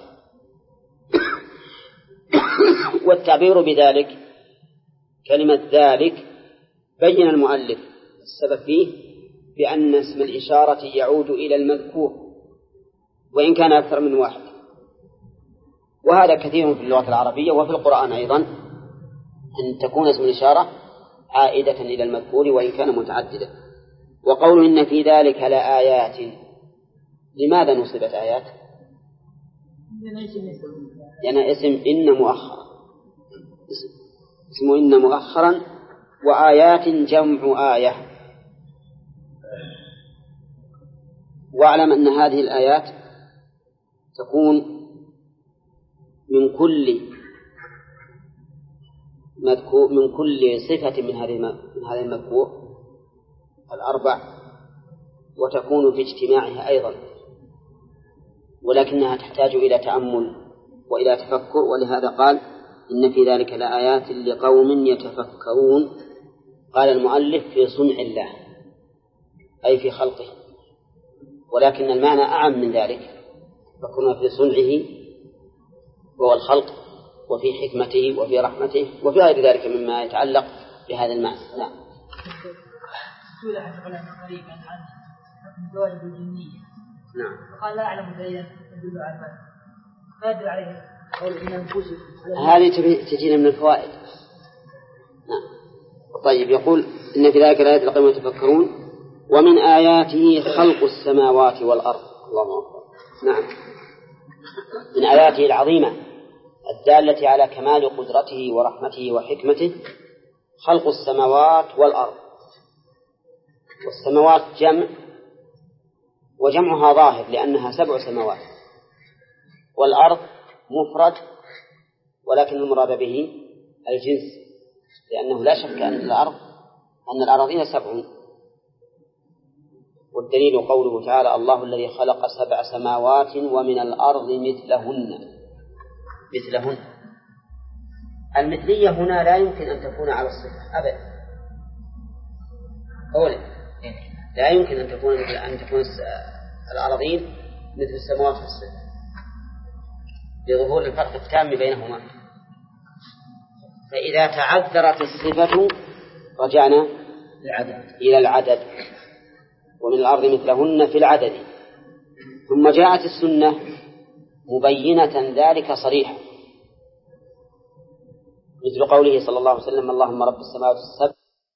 والتعبير بذلك كلمة ذلك بين المؤلف السبب فيه بأن اسم الإشارة يعود إلى المذكور وإن كان أكثر من واحد، وهذا كثير في اللغة العربية وفي القرآن أيضا، أن تكون اسم الإشارة عائدة إلى المذكور وإن كان متعددا. وقول إن في ذلك لآيات، لماذا نصبت آيات؟ يعني اسم إن مؤخرا، اسم إن مؤخرا، وآيات جمع آية. واعلم أن هذه الآيات تكون من كل صفة من هذا المذكور 4، وتكون في اجتماعها أيضا، ولكنها تحتاج إلى تأمل وإلى تفكر. ولهذا قال إن في ذلك لآيات لقوم يتفكرون. قال المؤلف في صنع الله أي في خلقه، ولكن المعنى أعم من ذلك، فكنا في صنعه وهو الخلق، وفي حكمته وفي رحمته وفي غير ذلك مما يتعلق بهذا المعنى. نعم. سئل أحد العلماء قريبا عن حكم الزواج بالجنية. نعم. وقال لا أعلم دليلا يدل على ذلك، ما يدل عليه هذه تجينا من الفوائد. طيب، يقول إن في ذلك الآيات لقوم يتفكرون ومن آياته خلق السماوات والأرض. الله أكبر. نعم، من آياته العظيمة الدالة على كمال قدرته ورحمته وحكمته خلق السماوات والأرض. والسماوات جمع، وجمعها ظاهر لأنها 7 سماوات، والأرض مفرد ولكن المراد به الجنس، لأنه لا شك أن الأراضين 7. والدليل قوله تعالى الله الذي خلق 7 سماوات ومن الأرض مثلهن. المثلية هنا لا يمكن أن تكون على الصفة أبدا، أولا لا يمكن أن تكون الأراضين مثل السماوات في الصفة لظهور الفرق التام بينهما. فإذا تعذرت الصفة رجعنا إلى العدد، ومن الأرض مثلهن في العدد. ثم جاءت السنة مبينة ذلك صريحا، مثل قوله صلى الله عليه وسلم اللهم رب السماوات السبع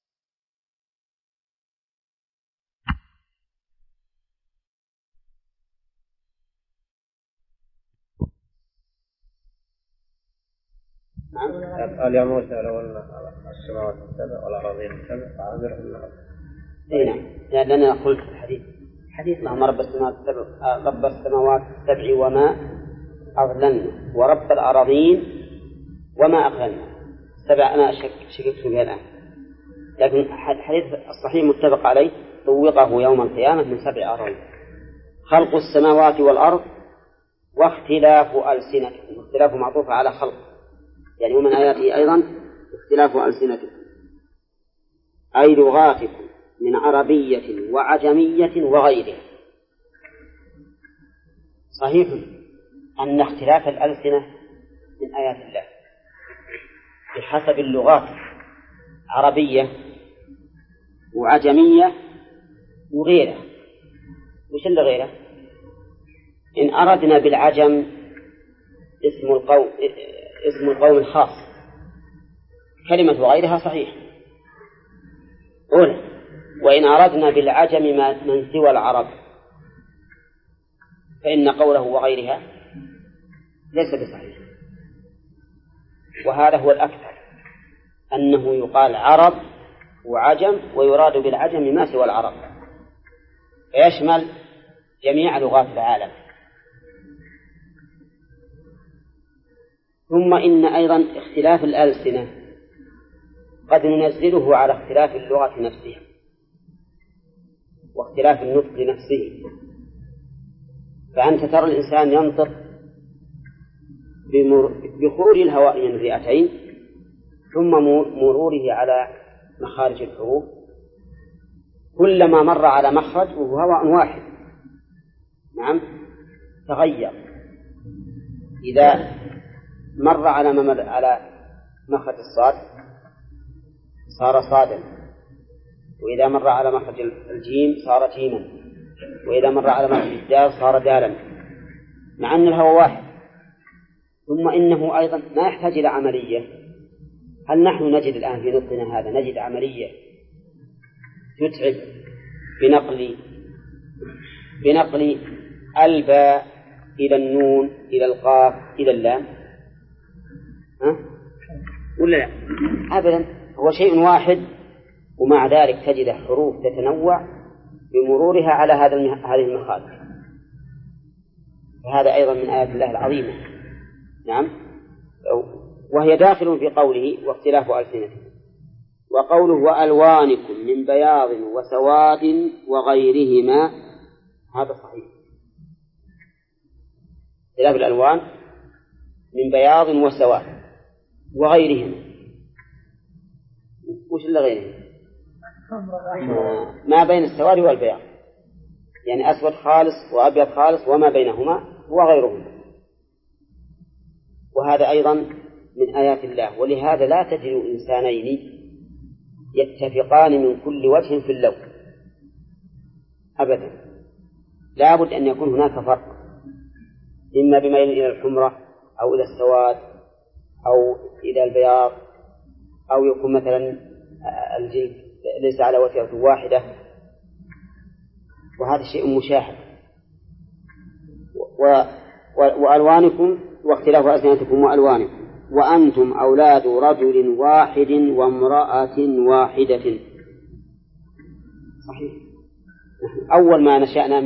قال يا موسى لو أن السماوات السبع والأراضين السبع فأعذرهن. نعم، لأننا قلت في الحديث اللهم رب السماوات السبع وما أضللن ورب الأراضين وما أقللن. 7 أنا شككت فيها الآن، لكن الحديث الصحيح متفق عليه طوقه يوم القيامة من 7 أراضين. خلق السماوات والأرض واختلاف ألسنتكم. اختلاف معطوف على خلق، يعني ومن آياته أيضا اختلاف ألسنتكم أي لغاتكم من عربية وعجمية وغيرها. صحيح أن اختلاف الألسنة من آيات الله بحسب اللغات، عربية وعجمية وغيرها. وش اللي غيره؟ إن أردنا بالعجم اسم القوم الخاص، كلمة غيرها صحيح أولا. وإن أردنا بالعجم من سوى العرب فإن قوله وغيرها ليس بصحيح. وهذا هو الأكثر، أنه يقال عرب وعجم ويراد بالعجم ما سوى العرب، فيشمل جميع لغات العالم. ثم إن أيضا اختلاف الألسنة قد ننزله على اختلاف اللغة نفسها واختلاف النطق نفسه. فأنت ترى الإنسان ينطق بخروج الهواء من الرئتين ثم مروره على مخارج الحروف، كلما مر على مخرج وهو هواء واحد نعم تغير. إذا مر على مخرج الصاد صار صادا، وإذا مر على مخرج الجيم صار جيما، وإذا مر على مخرج الدال صار دالا، مع أن الهواء واحد. ثم إنه أيضا ما يحتاج إلى عملية. هل نحن نجد الآن في نطقنا هذا نجد عملية تتعب بنقل الباء إلى النون إلى القاف إلى اللام؟ ولا لا؟ أبدا، هو شيء واحد، ومع ذلك تجد حروف تتنوع بمرورها على هذه المخارج. فهذا أيضا من آيات الله العظيمة. نعم، وهي داخل في قوله واختلاف ألسنتكم، وقوله وألوانكم من بياض وسواد وغيرهما. هذا صحيح، اختلاف الألوان من بياض وسواد وغيرهما. وش اللي غيرهما؟ ما بين السواد والبياض، يعني أسود خالص وأبيض خالص وما بينهما وغيرهما. وهذا أيضا من آيات الله. ولهذا لا تجد إنسانين يتفقان من كل وجه في اللون أبدا، لا بد أن يكون هناك فرق، إما بميل إلى الحمرة أو إلى السواد أو إلى البياض، أو يكون مثلا الجلد ليس على وتيرة واحدة، وهذا شيء مشاهد. وألوانكم واختلاف ألسنتكم وألوانكم، وأنتم أولاد رجل واحد وامرأة واحدة. صحيح، أول ما نشأنا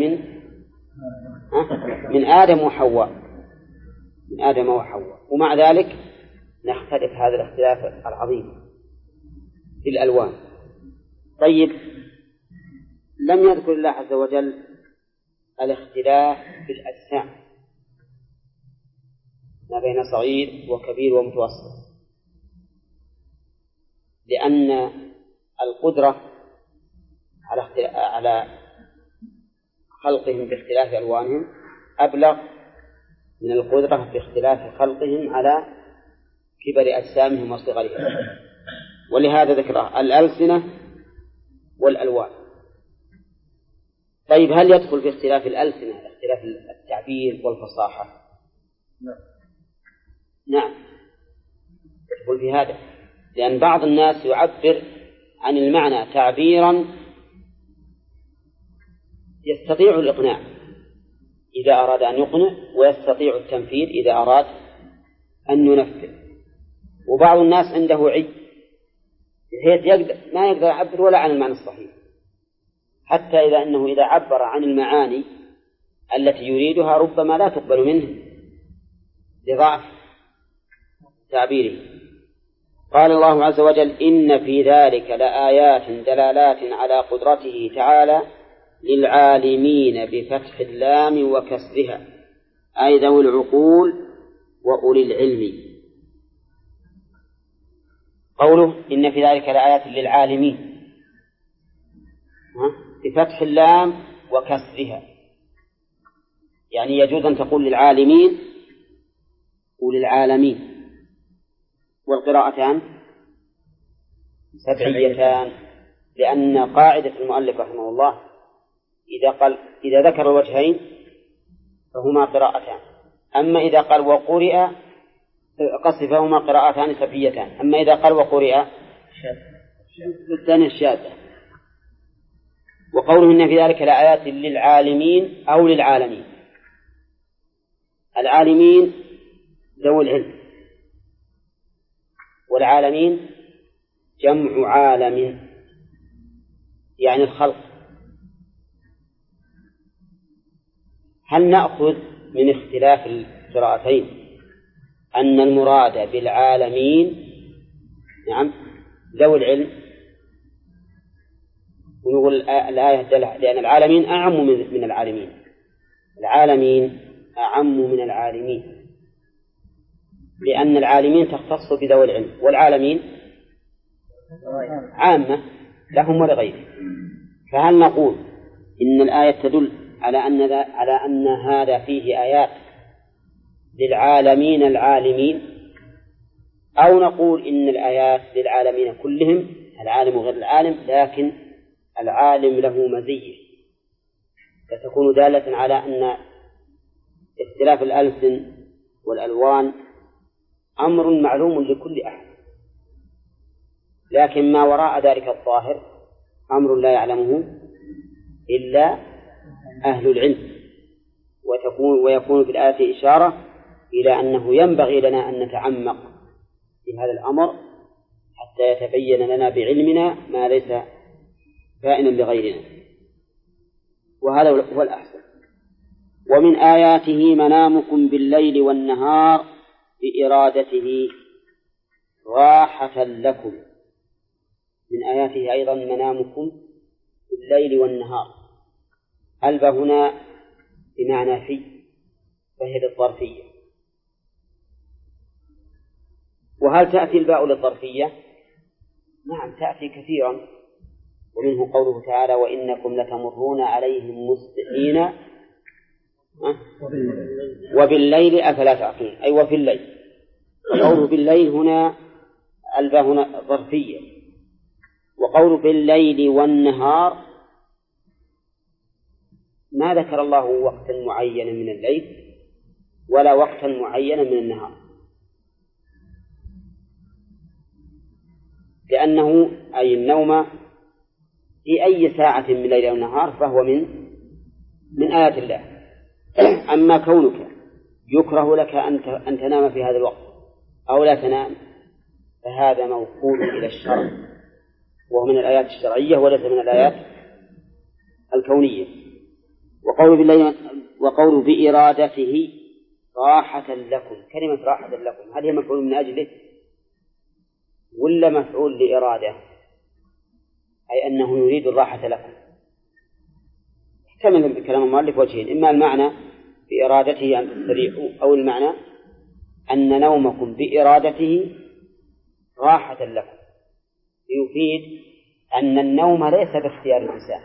من آدم وحواء، من آدم وحواء، ومع ذلك نختلف هذا الاختلاف العظيم في الألوان. طيب، لم يذكر الله عز وجل الاختلاف في الأجسام ما بين صغير وكبير ومتوسط، لأن القدرة على خلقهم باختلاف ألوانهم أبلغ من القدرة باختلاف خلقهم على كبر أجسامهم وصغرهم، ولهذا ذكر الألسنة والألوان. طيب، هل يدخل في اختلاف الألسنة اختلاف التعبير والفصاحة؟ نعم، يدخل في هذا، لأن بعض الناس يعبر عن المعنى تعبيرا يستطيع الإقناع إذا أراد أن يقنع، ويستطيع التنفيذ إذا أراد أن ينفذ. وبعض الناس عنده عي بحيث ما يقدر يعبر ولا عن المعنى الصحيح، حتى إذا عبر عن المعاني التي يريدها ربما لا تقبل منه لضعف تعبيره. قال الله عز وجل: إن في ذلك لآيات دلالات على قدرته تعالى للعالمين بفتح اللام وكسرها، أي ذوي العقول وأولي العلم. قوله إن في ذلك لآيات للعالمين بفتح اللام وكسرها، يعني يجوز أن تقول للعالمين وللعالمين، والقراءتان سبعيتان، لأن قاعدة المؤلف رحمه الله إذا ذكر الوجهين فهما قراءتان، أما إذا قال وقرئ فهما قراءتان سبعيتان، أما إذا قال وقرئ الثانية الشاذة. وقوله إن في ذلك لآيات للعالمين أو للعالمين، العالمين ذوي العلم، والعالمين جمع عالم يعني الخلق. هل نأخذ من اختلاف القراءتين أن المراد بالعالمين نعم ذوي العلم، ونقول الآية لأن العالمين أعم من العالمين، العالمين أعم من العالمين، لأن العالمين تختص بذوي العلم، والعالمين عامة لهم ولغيرهم. فهل نقول إن الآية تدل على أن هذا فيه آيات للعالمين العالمين، أو نقول إن الآيات للعالمين كلهم، العالم وغير العالم، لكن العالم له مزية فتكون دالة على أن اختلاف الألسن والألوان أمر معلوم لكل أحد، لكن ما وراء ذلك الظاهر أمر لا يعلمه إلا أهل العلم، ويكون في الآية إشارة إلى أنه ينبغي لنا أن نتعمق في هذا الأمر حتى يتبين لنا بعلمنا ما ليس كائنا لغيرنا، وهذا هو الأحسن. ومن آياته منامكم بالليل والنهار بإرادته راحة لكم، من آياته أيضا منامكم بالليل والنهار. الباء هنا بمعنى في، فهي للظرفية. وهل تأتي الباء للظرفية؟ نعم، تأتي كثيرا، ومنه قوله تعالى: وإنكم لتمرون عليهم مصبحين وبالليل أفلا تعقلون، أي وفي الليل. وقوله بالليل هنا الباء هنا ظرفية. وقوله بالليل والنهار ما ذكر الله وقتا معينا من الليل، ولا وقتا معينا من النهار، لأنه أي النوم في أي ساعة من الليل أو النهار فهو من آيات الله. أما كونك يكره لك أن تنام في هذا الوقت أو لا تنام فهذا موكول إلى الشرع، وهو من الآيات الشرعية وليس من الآيات الكونية. وقول بإرادته راحة لكم، كلمة راحة لكم هل هي مفعول من أجله ولا مفعول لإرادة؟ أي أنه يريد الراحة لكم. احتمل بكلام المؤلف وجهين، إما المعنى بإرادته أن تستريحوا، أو المعنى أن نومكم بإرادته راحة لكم، يفيد أن النوم ليس باختيار الإنسان،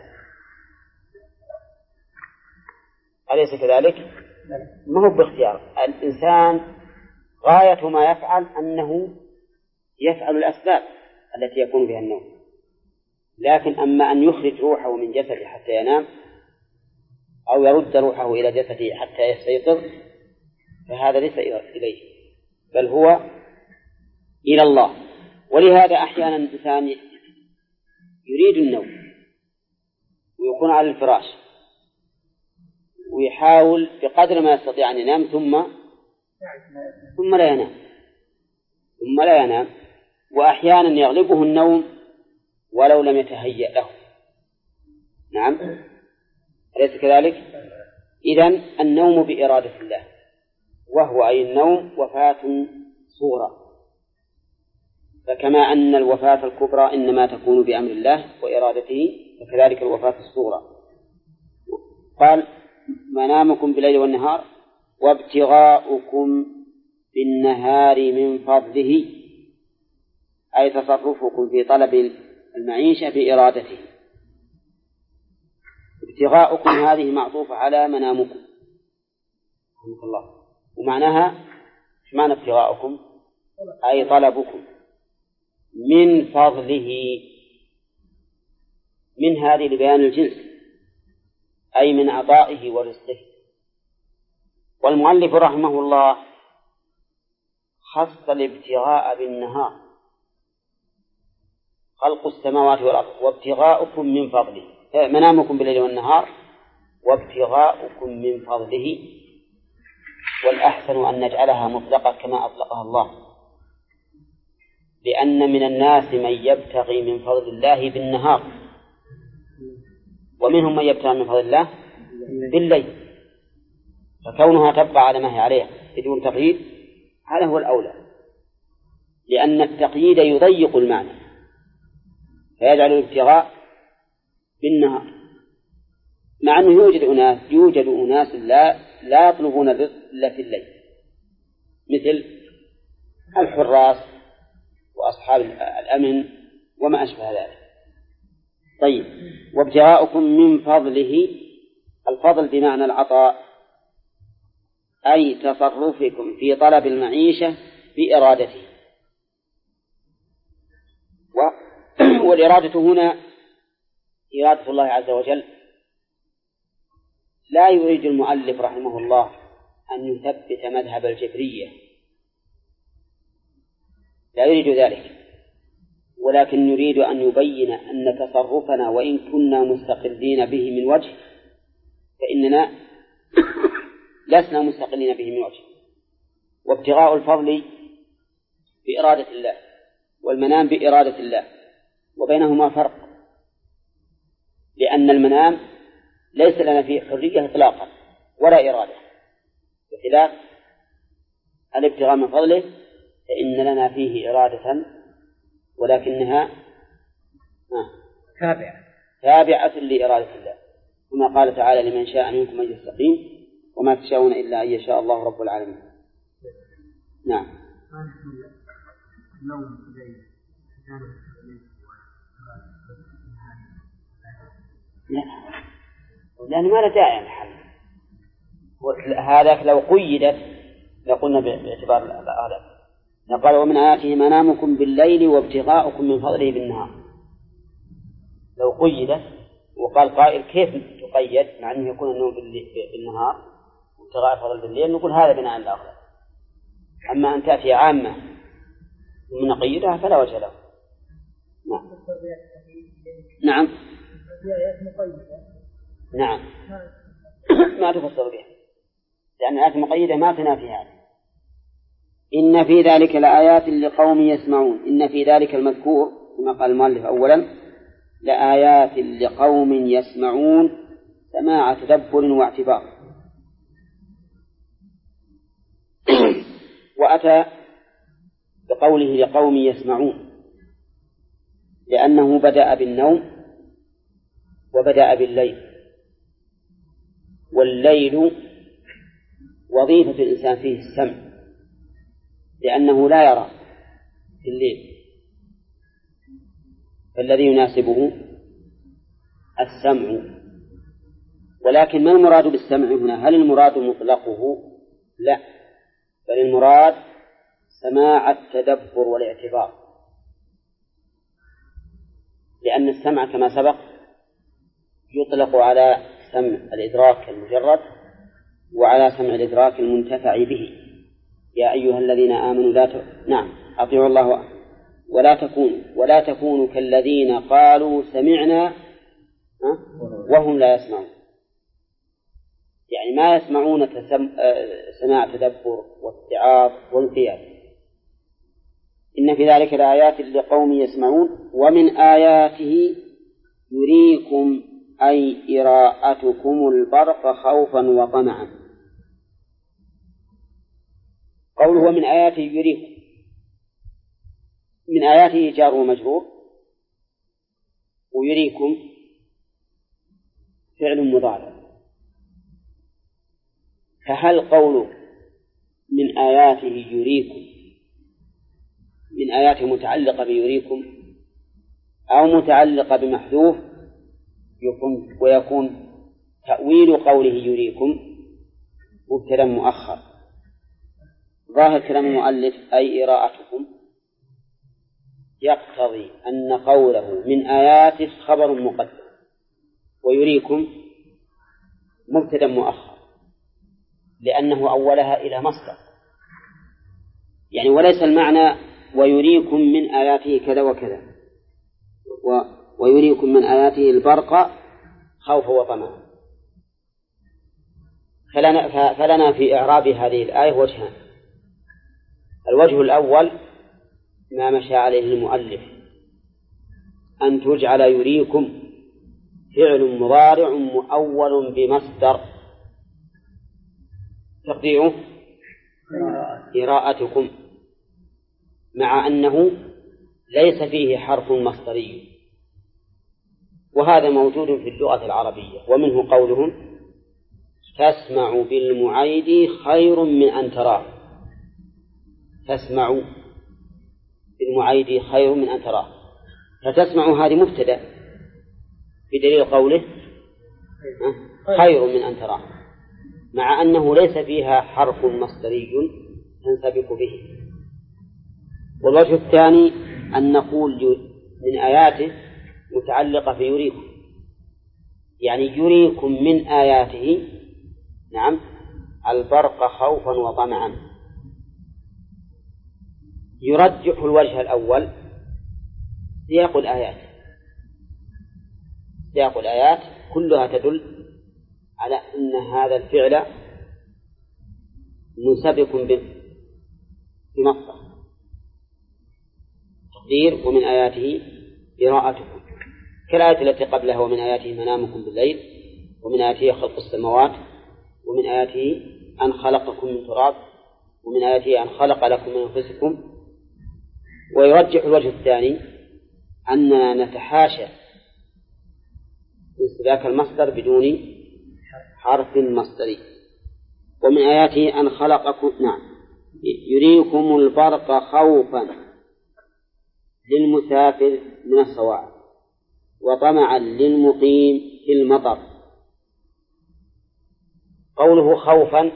أليس كذلك؟ ما هو باختيار الإنسان، غاية ما يفعل أنه يفعل الأسباب التي يكون بها النوم، لكن أما أن يخرج روحه من جسده حتى ينام أو يرد روحه إلى جسده حتى يستيقظ فهذا ليس إليه، بل هو إلى الله. ولهذا أحيانا الإنسان يريد النوم ويكون على الفراش ويحاول بقدر ما يستطيع أن ينام ثم لا ينام، وأحيانا يغلبه النوم ولو لم يتهيأ له. نعم، أليس كذلك؟ إذن النوم بإرادة الله، وهو أي النوم وفاة صغرى، فكما أن الوفاة الكبرى إنما تكون بأمر الله وإرادته فكذلك الوفاة الصغرى. قال منامكم بالليل والنهار وابتغاؤكم بالنهار من فضله، أي تصرفكم في طلب المعيشة بإرادته. ابتغاؤكم هذه معطوفة على منامكم، رحمك الله، ومعناها ايش معنى ابتغاؤكم؟ أي طلبكم من فضله، من هذه لبيان الجنس أي من عطائه ورزقه. والمؤلف رحمه الله خص الابتغاء بالنهار، خلق السماوات والأرض، وابتغاؤكم من فضله، منامكم بالليل والنهار وابتغاؤكم من فضله، والأحسن أن نجعلها مطلقة كما أطلقها الله، لأن من الناس من يبتغي من فضل الله بالنهار ومنهم من يبتغي من فضل الله بالليل، فكونها تبقى على ما هي عليه بدون تقييد هذا هو الأولى، لأن التقييد يضيق المعنى فيجعل الابتغاء بالنهار، مع أنه يوجد أناس لا يطلبون الرزق إلا في الليل، مثل الحراس وأصحاب الأمن وما أشبه ذلك. طيب، وابتغاؤكم من فضله، الفضل بمعنى العطاء، أي تصرفكم في طلب المعيشة بإرادته. والإرادة هنا إرادة الله عز وجل، لا يريد المؤلف رحمه الله أن يثبت مذهب الجبرية، لا يريد ذلك، ولكن يريد أن يبين أن تصرفنا وإن كنا مستقلين به من وجه فإننا لسنا مستقلين به من وجه. وابتغاء الفضل بإرادة الله والمنام بإرادة الله، وبينهما فرق، لأن المنام ليس لنا فيه حرية إطلاقا ولا إرادة، بخلاف الابتغاء من فضله فإن لنا فيه إرادة ولكنها تابعة لإرادة الله، كما قال تعالى لمن شاء منكم أن يستقيم وما تشاءون إلا أن يشاء الله رب العالمين. نعم. لأن ما له داعي الحل، هذا لو قيدت لقلنا باعتبار هذا، قال ومن آياته منامكم بالليل وابتغاؤكم من فضله بالنهار. لو قيدت وقال قائل كيف تقيد مع أنه يكون النوم بالنهار ابتغاء فضل بالليل نقول هذا بناء الأغلب. أما أن تأتي عامة ثم نقيدها فلا وجه له. نعم. نعم. ما تفسر بها لأن الآيات المقيدة ما تنافي هذا. إن في ذلك لآيات لقوم يسمعون. إن في ذلك المذكور كما قال المؤلف أولا لآيات لقوم يسمعون سماع تدبر واعتبار. وأتى بقوله لقوم يسمعون لأنه بدأ بالنوم وبدأ بالليل، والليل وظيفة الإنسان فيه السمع لأنه لا يرى في الليل، فالذي يناسبه السمع. ولكن ما المراد بالسمع هنا؟ هل المراد مطلقه؟ لا، بل المراد سماع التدبر والاعتبار، لأن السمع كما سبق يطلق على سمع الإدراك المجرد وعلى سمع الإدراك المنتفع به. يا أيها الذين آمنوا نعم أطيعوا الله ولا تكونوا كالذين قالوا سمعنا وهم لا يسمعون، يعني ما يسمعون سماع تدبر واتعاظ وانقياد. إن في ذلك لآيات لقوم يسمعون. ومن آياته يريكم أي إراءتكم البرق خوفا وطمعا. قوله ومن آياته يريكم، من آياته جار ومجرور، ويريكم فعل مضارع، فهل قوله من آياته يريكم من آياته متعلقة بيريكم أو متعلقة بمحذوف ويكون تأويل قوله يريكم مبتدأ مؤخر؟ ظاهر كلام المؤلف أي إراءتكم يقتضي أن قوله من آياته خبر مقدم ويريكم مبتدأ مؤخر، لأنه أولها إلى مصدر، يعني وليس المعنى ويريكم من آياته كذا وكذا، ويريكم من آياته البرق خوفا وطمعا. فلنا في إعراب هذه الآية وجهان. الوجه الأول ما مشى عليه المؤلف، أن تجعل يريكم فعل مضارع مؤول بمصدر تقديره إراءتكم، مع أنه ليس فيه حرف مصدري، وهذا موجود في اللغة العربية. ومنه قولهم تسمع بالمعيد خير من أن تراه. تسمع بالمعيد خير من أن تراه، فتسمع هذه مبتدأ بدليل قوله خير من أن تراه، مع أنه ليس فيها حرف مصدري تنسبق به. والوجه الثاني أن نقول من آياته متعلقة في يريكم، يعني يريكم من آياته نعم البرق خوفا وطمعا. يرجح الوجه الأول سياق الآيات كلها تدل على أن هذا الفعل منسبق بمصدر تقدير ومن آياته إراءتكم، كالآية التي قبلها ومن آياته منامكم بالليل، ومن آياته خلق السماوات، ومن آياته أن خلقكم من تراب، ومن آياته أن خلق لكم من أنفسكم. ويرجح الوجه الثاني أننا نتحاشى استدراك المصدر بدون حرف مصدري. ومن آياته أن خلقكم يريكم البرق خوفا للمسافر من الصواعق وطمعا للمقيم في المطر. قوله خوفا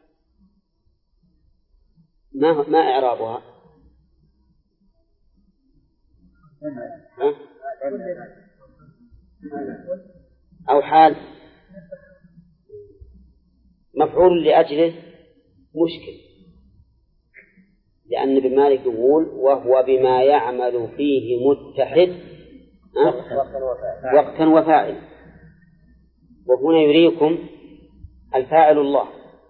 ما إعرابها؟ أو حال مفعول لأجله مشكل، لأن ابن مالك يقول وهو بما يعمل فيه متحد وقتا وفاعل، وهنا يريكم الفاعل الله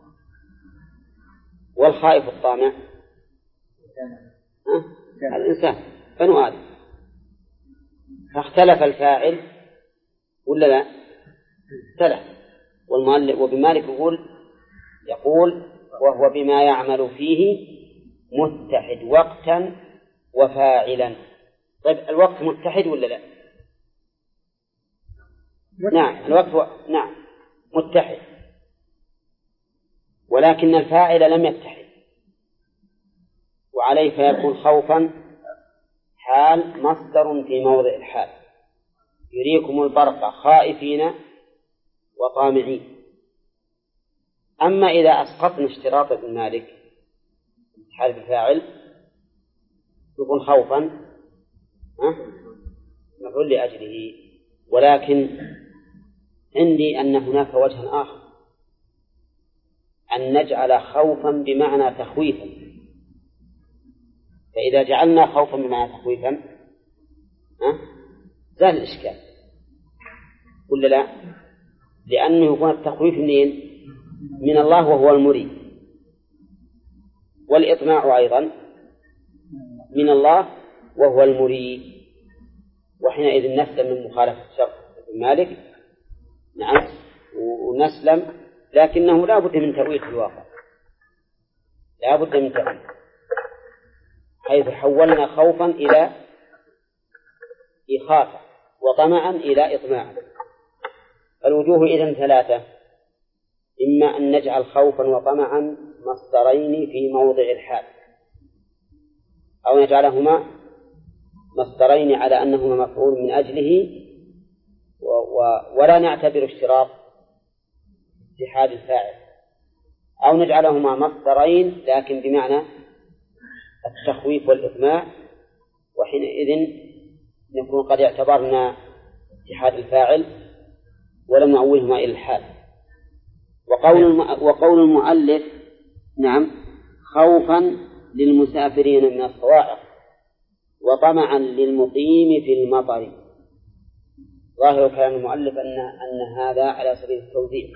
والخائف الطامع الإنسان بنو آدم، فاختلف الفاعل ولا لا؟ اختلف. وابن مالك يقول وهو بما يعمل فيه متحد وقتا وفاعلا. طيب الوقت متحد ولا لا؟ نعم الوقت نعم متحد، ولكن الفاعل لم يتحد، وعليه فيكون خوفا حال مصدر في موضع الحال. يريكم البرق خائفين وطامعين. أما إذا أسقطنا اشتراط ابن مالك حال الفاعل يكون خوفا مفعول لأجله. ولكن عندي أن هناك وجه آخر، أن نجعل خوفا بمعنى تخويفا، فإذا جعلنا خوفا بمعنى تخويفا زال الإشكال ولا لا؟ لأنه يكون التخويف من الله وهو المريد، والإطماع أيضا من الله وهو المريد، وحينئذ نسلم من مخالفة شرط ابن مالك. نعم ونسلم، لكنه لا بد من تأويل في الواقع، لا بد من تأويل، حيث حولنا خوفا إلى إخافة وطمعا إلى إطماعا. الوجوه إذن ثلاثة: إما أن نجعل خوفا وطمعا مصدرين في موضع الحال، أو نجعلهما مصدرين على أنهما مفعول من أجله ولا نعتبر اشتراط اتحاد الفاعل، أو نجعلهما مصدرين لكن بمعنى التخويف والإطماع، وحينئذ نكون قد اعتبرنا اتحاد الفاعل ولم نعولهما إلى الحال. وقول المؤلف نعم خوفا للمسافرين من الصواعق وطمعا للمقيم في المطر. ظاهر كلام المؤلف أن هذا على سبيل التوزيع،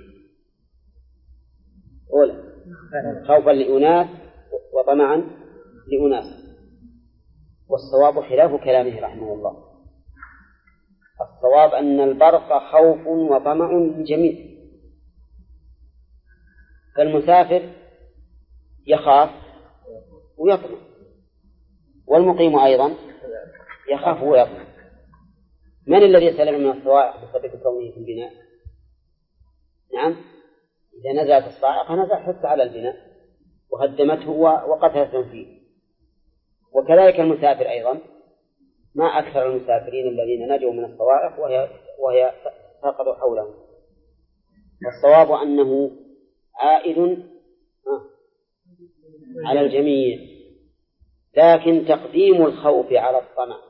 أولا خوفا لأناس وطمعا لأناس، والصواب خلاف كلامه رحمه الله. الصواب أن البرق خوف وطمع للجميع، فالمسافر يخاف ويطمع، والمقيم أيضا يخاف ويطمع. من الذي سلم من الصواعق بسبب كونه في البناء؟ نعم، إذا نزلت الصاعقة نزلت على البناء وهدمته وقتلت فيه. وكذلك المسافر أيضا، ما أكثر المسافرين الذين نجوا من الصواعق وهي ترقد حولهم. والصواب أنه عائد على الجميع، لكن تقديم الخوف على الطمع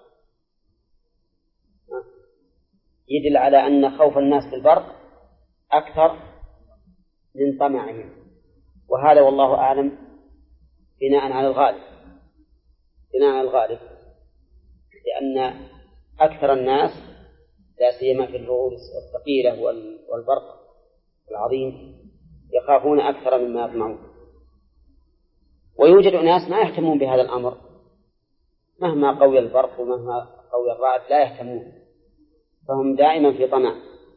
يدل على أن خوف الناس بالبرق أكثر من طمعهم، وهذا والله أعلم بناء على الغالب، لأن أكثر الناس لا سيما في الرؤوس الثقيلة والبرق العظيم يخافون أكثر مما يطمعون. ويوجد ناس ما يهتمون بهذا الأمر، مهما قوي البرق ومهما قوي الرعد لا يهتمون، فهم دائما في طمع.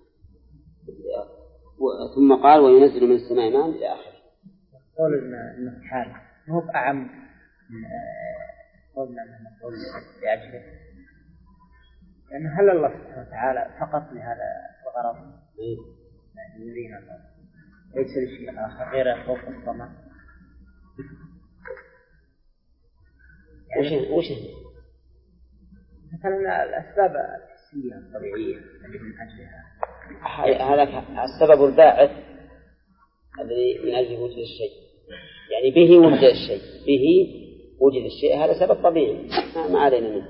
ثم قال وينزل من السماء ماء إلى آخره. قول إنه حال هو أعم من قولنا أنه مفعول لأجله، لأن هل الله سبحانه وتعالى فقط لهذا الغرض يعني يرينا الله، ليس لشيء آخر غير خوف الطمع؟ يعني وش مثلا الأسباب الحسية الطبيعية التي من أجلها هذا السبب الباعث الذي من أجل وجود الشيء، يعني به وجد الشيء، به وجد الشيء، هذا سبب طبيعي ما علينا منه.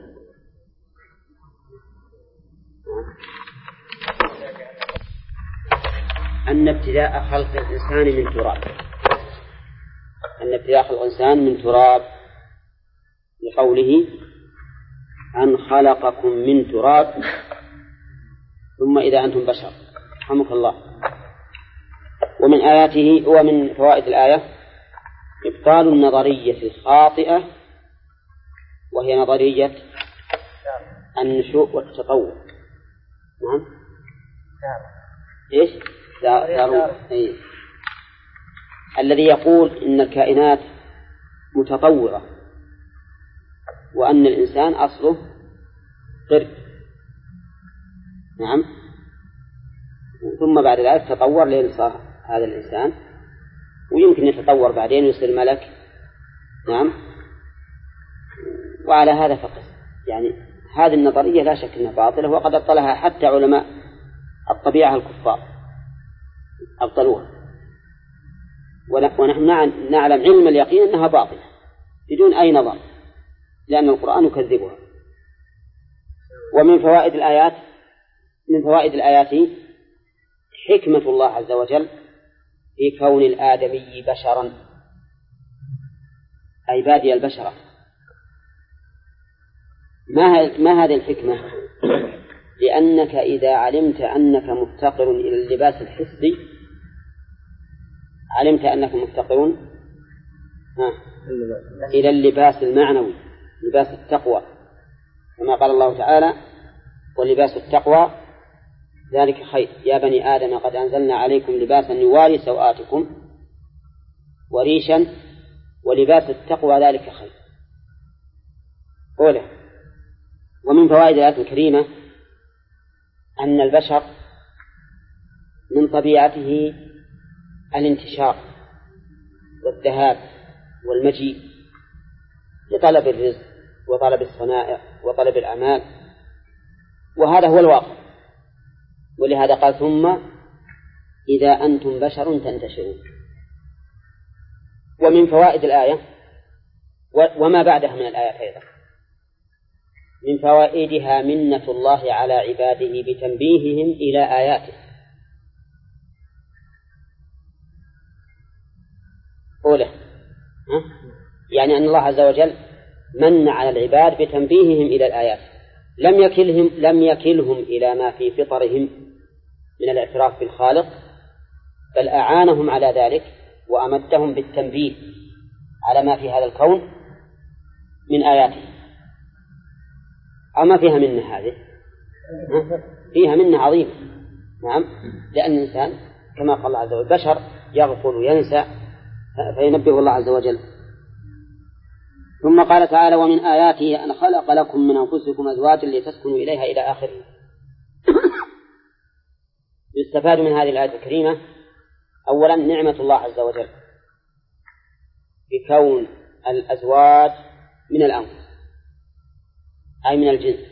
أن ابتداء خلق الإنسان من تراب، أن ابتداء خلق الإنسان من تراب، لقوله أن خلقكم من تراب ثم إذا أنتم بشر. رحمك الله. ومن آياته ومن فوائد الآية إبطال النظرية الخاطئة، وهي نظرية النشوء والتطور. نعم. إيش؟ إيه. الذي يقول إن الكائنات متطورة وأن الإنسان أصله قرد. نعم. ثم بعد ذلك تطور لين صار هذا الإنسان، ويمكن يتطور بعدين ويصير ملك. نعم. وعلى هذا فقط. يعني هذه النظرية لا شك أنها باطلة، وقد أبطلها حتى علماء الطبيعة الكفار أبطلوها، ونحن نعلم علم اليقين أنها باطلة بدون أي نظر، لأن القرآن يكذبها. ومن فوائد الآيات، من فوائد الآيات حكمة الله عز وجل في كون الآدمي بشرا، أي بادي البشرة. ما هذه الحكمة؟ لأنك إذا علمت أنك مفتقر إلى اللباس الحسي علمت أنك مفتقر إلى اللباس المعنوي، لباس التقوى، كما قال الله تعالى: ولباس التقوى ذلك خير يا بني آدم قد أنزلنا عليكم لباسا يواري سوآتكم وريشا ولباس التقوى ذلك خير. أولا. ومن فوائد الآية الكريمة أن البشر من طبيعته الانتشار والذهاب والمجيء لطلب الرزق وطلب الصنائع وطلب الأعمال، وهذا هو الواقع. ولهذا قال: ثم إذا أنتم بشر تنتشرون. ومن فوائد الآية وما بعدها من الآيات أيضا، من فوائدها منة الله على عباده بتنبيههم إلى آياته. أولا، يعني أن الله عز وجل من على العباد بتنبيههم إلى الآيات، لم يكلهم إلى ما في فطرهم من الاعتراف بالخالق، بل أعانهم على ذلك وأمدهم بالتنبيه على ما في هذا الكون من آياته. أما فيها منة هذه، فيها منة عظيمة. نعم. لأن الإنسان كما قال الله عز وجل بشر يغفل وينسى، فينبه الله عز وجل. ثم قال تعالى: ومن آياته أن خلق لكم من أنفسكم أزواجا لتسكنوا إليها إلى آخره. يستفاد من هذه الآية الكريمة أولا نعمة الله عز وجل بكون الأزواج من الأنفس، أي من الجنس.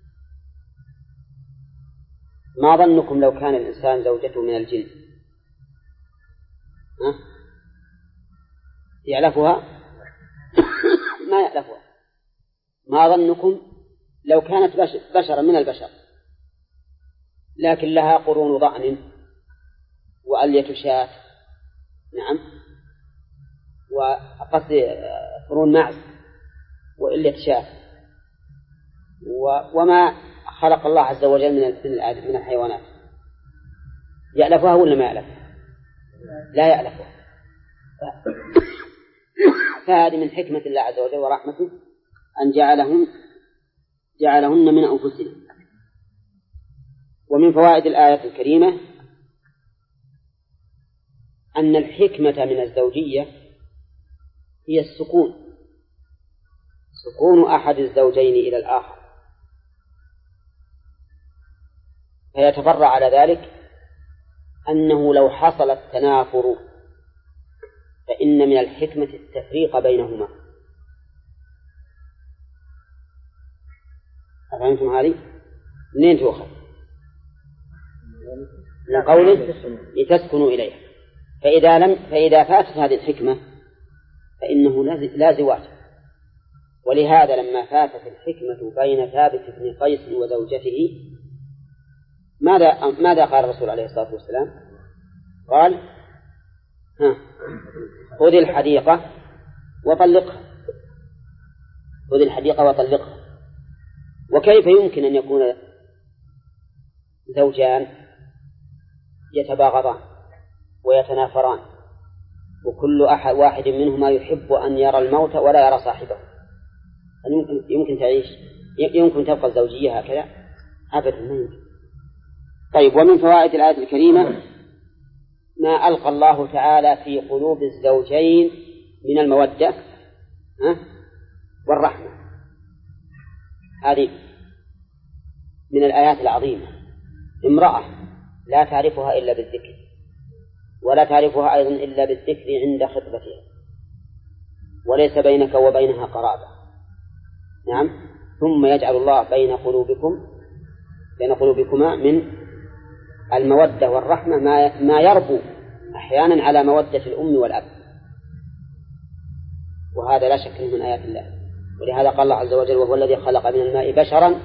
ما ظنكم لو كان الإنسان زوجته من الجن؟ يعلفها؟ ما يعلفها. ما ظنكم لو كانت بشرا من البشر لكن لها قرون ضأن وألية شاة، نعم، وقصد قرون معز وألية شاة، وما خلق الله عز وجل من الحيوانات. يعلفها ولا ما يعلفها؟ لا يعلفها. فهذه من حكمة الله عز وجل ورحمته أن جعلهن من أنفسهم. ومن فوائد الآية الكريمة أن الحكمة من الزوجية هي السكون، سكون أحد الزوجين إلى الآخر، فيتفرع على ذلك أنه لو حصل التنافر فإن من الحكمة التفريق بينهما. أفهمتم هذه؟ منين تؤخذ؟ من قوله لتسكنوا إليها. فإذا فاتت هذه الحكمة فإنه لا زواج. ولهذا لما فاتت الحكمة بين ثابت بن قيس وزوجته ماذا قال الرسول عليه الصلاة والسلام؟ قال خذ الحديقة وطلقها، خذ الحديقة وطلقها. وكيف يمكن أن يكون زوجان يتباغضان ويتنافران وكل واحد منهما يحب أن يرى الموت ولا يرى صاحبه؟ يمكن تعيش؟ يمكن تبقى الزوجية هكذا؟ أبدا ما يمكن. طيب، ومن فوائد الآية الكريمة ما ألقى الله تعالى في قلوب الزوجين من المودة والرحمة. هذه من الآيات العظيمة. امرأة لا تعرفها إلا بالذكر، ولا تعرفها أيضا إلا بالذكر عند خطبتها، وليس بينك وبينها قرابة. نعم. ثم يجعل الله بين قلوبكما من المودة والرحمة ما يربو أحيانا على مودة الأم والأب، وهذا لا شك من آيات الله. ولهذا قال الله عز وجل: وهو الذي خلق من الماء بشرا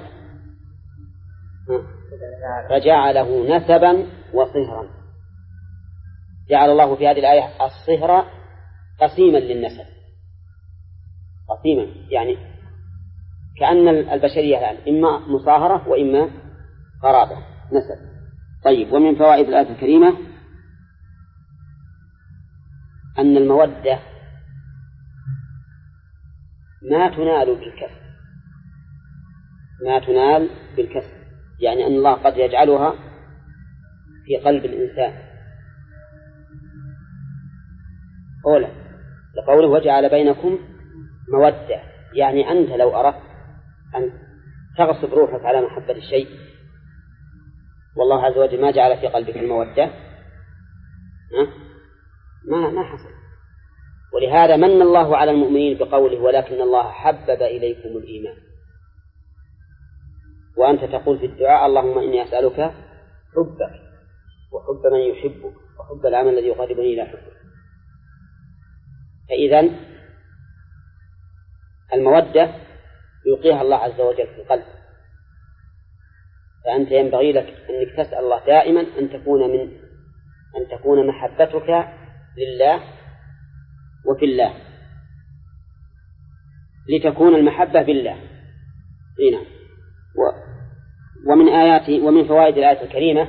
فجعله نسبا وصهرا. جعل الله في هذه الآية الصهر قسيما للنسب، قسيما يعني كأن البشرية الآن إما مصاهرة وإما قرابة نسب. طيب، ومن فوائد الآية الكريمة أن المودة ما تنال بالكسب، يعني أن الله قد يجعلها في قلب الإنسان. أولا لقوله: وجعل بينكم مودة، يعني أنت لو أردت أن تغصب روحك على محبة الشيء والله عز وجل ما جعل في قلبك المودة ما حصل. ولهذا من الله على المؤمنين بقوله: ولكن الله حبب إليكم الإيمان. وأنت تقول في الدعاء: اللهم إني أسألك حبك وحب من يحبك وحب العمل الذي يقربني إلى حبك. فإذن المودة يلقيها الله عز وجل في القلب، فأنت ينبغي لك أنك تسأل الله دائما أن تكون محبتك لله وفي الله، لتكون المحبة بالله. هنا ومن فوائد الآية الكريمة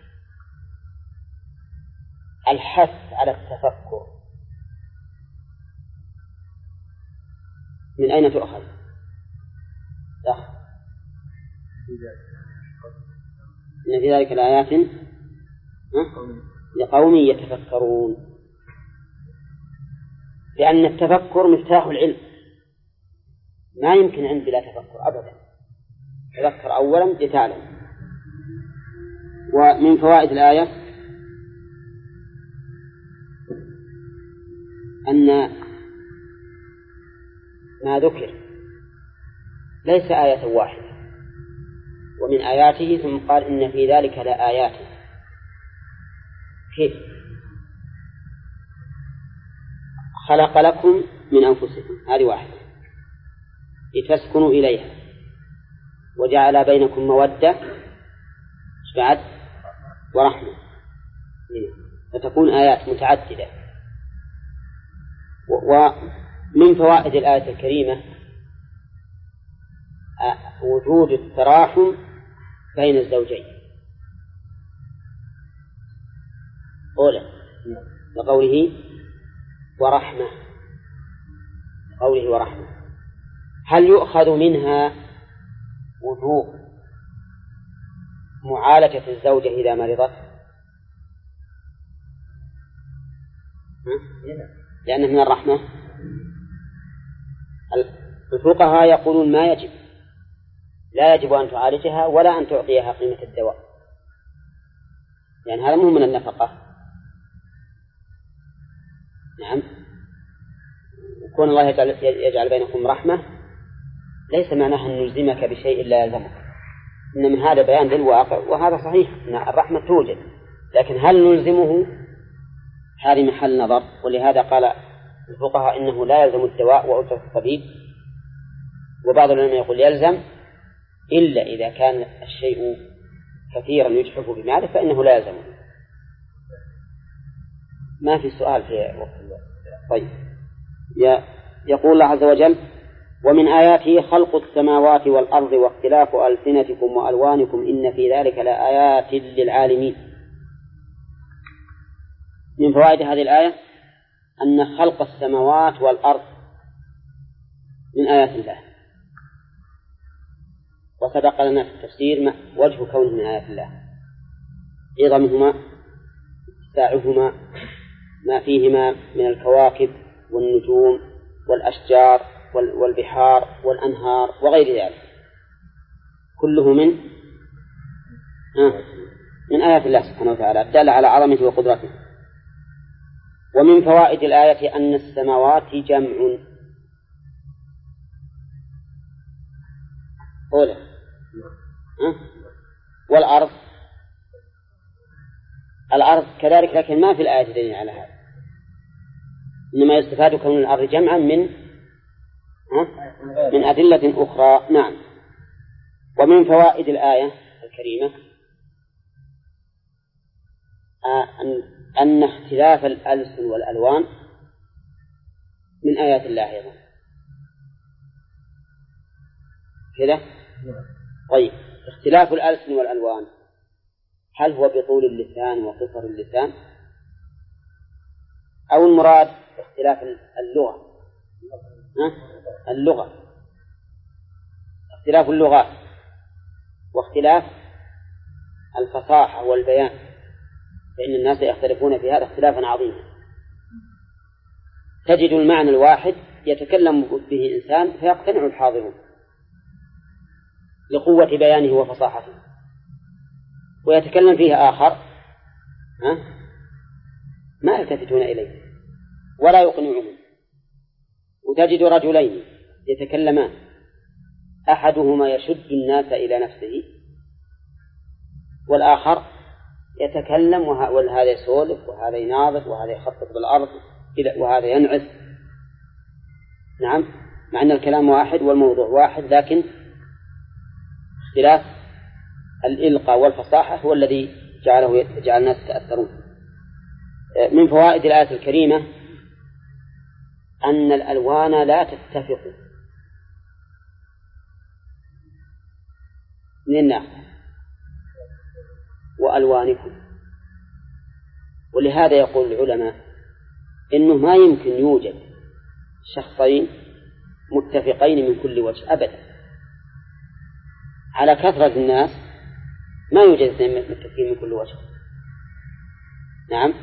الحث على التفكر. من أين تؤخذ؟ إن في ذلك الآيات لقوم يتفكرون، لأن التفكر مفتاح العلم، ما يمكن عند بلا تفكر أبدا. تفكر أولا لتعلم. ومن فوائد الآية أن ما ذكر ليس آية واحدة، ومن آياته ثم قال: إن في ذلك لآيات. كيف؟ خلق لكم من أنفسكم، هذه واحدة، لتسكنوا إليها، وجعل بينكم مودة بعد ورحمة، فتكون آيات متعددة. ومن فوائد الآية الكريمة وجود التراحم بين الزوجين. أولا لقوله ورحمة، قوله ورحمة، هل يؤخذ منها وجوب معالجة الزوجة إذا مرضت؟ لأنه من الرحمة. الفقهاء يقولون ما يجب، لا يجب أن تعالجها ولا أن تعطيها قيمة الدواء، يعني هذا مو من النفقة. نعم. وكون الله يجعل بينكم رحمة ليس معناه أن نلزمك بشيء لا يلزمك، إنما هذا بيان للواقع، وهذا صحيح أن الرحمة توجد، لكن هل نلزمه؟ هذه محل نظر. ولهذا قال الفقهاء إنه لا يلزم الدواء وأجرة الطبيب، وبعض العلماء يقول يلزم إلا إذا كان الشيء كثيرا يجحف بماله فإنه لا يلزمه. ما في سؤال في وقت الله. طيب يقول الله عز وجل ومن آياته خلق السماوات والأرض واختلاف ألسنتكم وألوانكم إن في ذلك لآيات للعالمين. من فوائد هذه الآية أن خلق السماوات والأرض من آيات الله، وسبق لنا في التفسير وجه كونه من آيات الله: عظمهما، اتساعهما، ما فيهما من الكواكب والنجوم والأشجار والبحار والأنهار وغير ذلك، كله من آيات الله سبحانه وتعالى الدالة على عظمته وقدرته. ومن فوائد الآية أن السماوات جمع أولى، والأرض كذلك، لكن ما في الآية دليل على هذا، إنما يستفاد كون الأرض جمعا من أدلة أخرى. نعم. ومن فوائد الآية الكريمة أن اختلاف الألسن والألوان من آيات الله أيضا كذا. طيب، اختلاف الألسن والألوان هل هو بطول اللسان وقصر اللسان، أو المراد اختلاف اللغة اختلاف اللغات واختلاف الفصاحة والبيان، فإن الناس يختلفون في هذا اختلافا عظيما. تجد المعنى الواحد يتكلم به إنسان فيقتنع الحاضرون لقوة بيانه وفصاحته، ويتكلم فيه آخر ما يلتفتون إليه ولا يقنعهم. وتجد رجلين يتكلمان، أحدهما يشد الناس إلى نفسه والآخر يتكلم وهذا يسولف وهذا يناظر وهذا يخطط بالأرض وهذا ينعس. نعم، مع أن الكلام واحد والموضوع واحد، لكن اختلاف الإلقاء والفصاحة هو الذي جعل الناس يتأثرون. من فوائد الآية الكريمة أن الألوان لا تتفق من الناس وألوانكم، ولهذا يقول العلماء إنه ما يمكن يوجد شخصين متفقين من كل وجه أبدا. على كثرة الناس ما يوجد اثنين متفقين من كل وجه. نعم،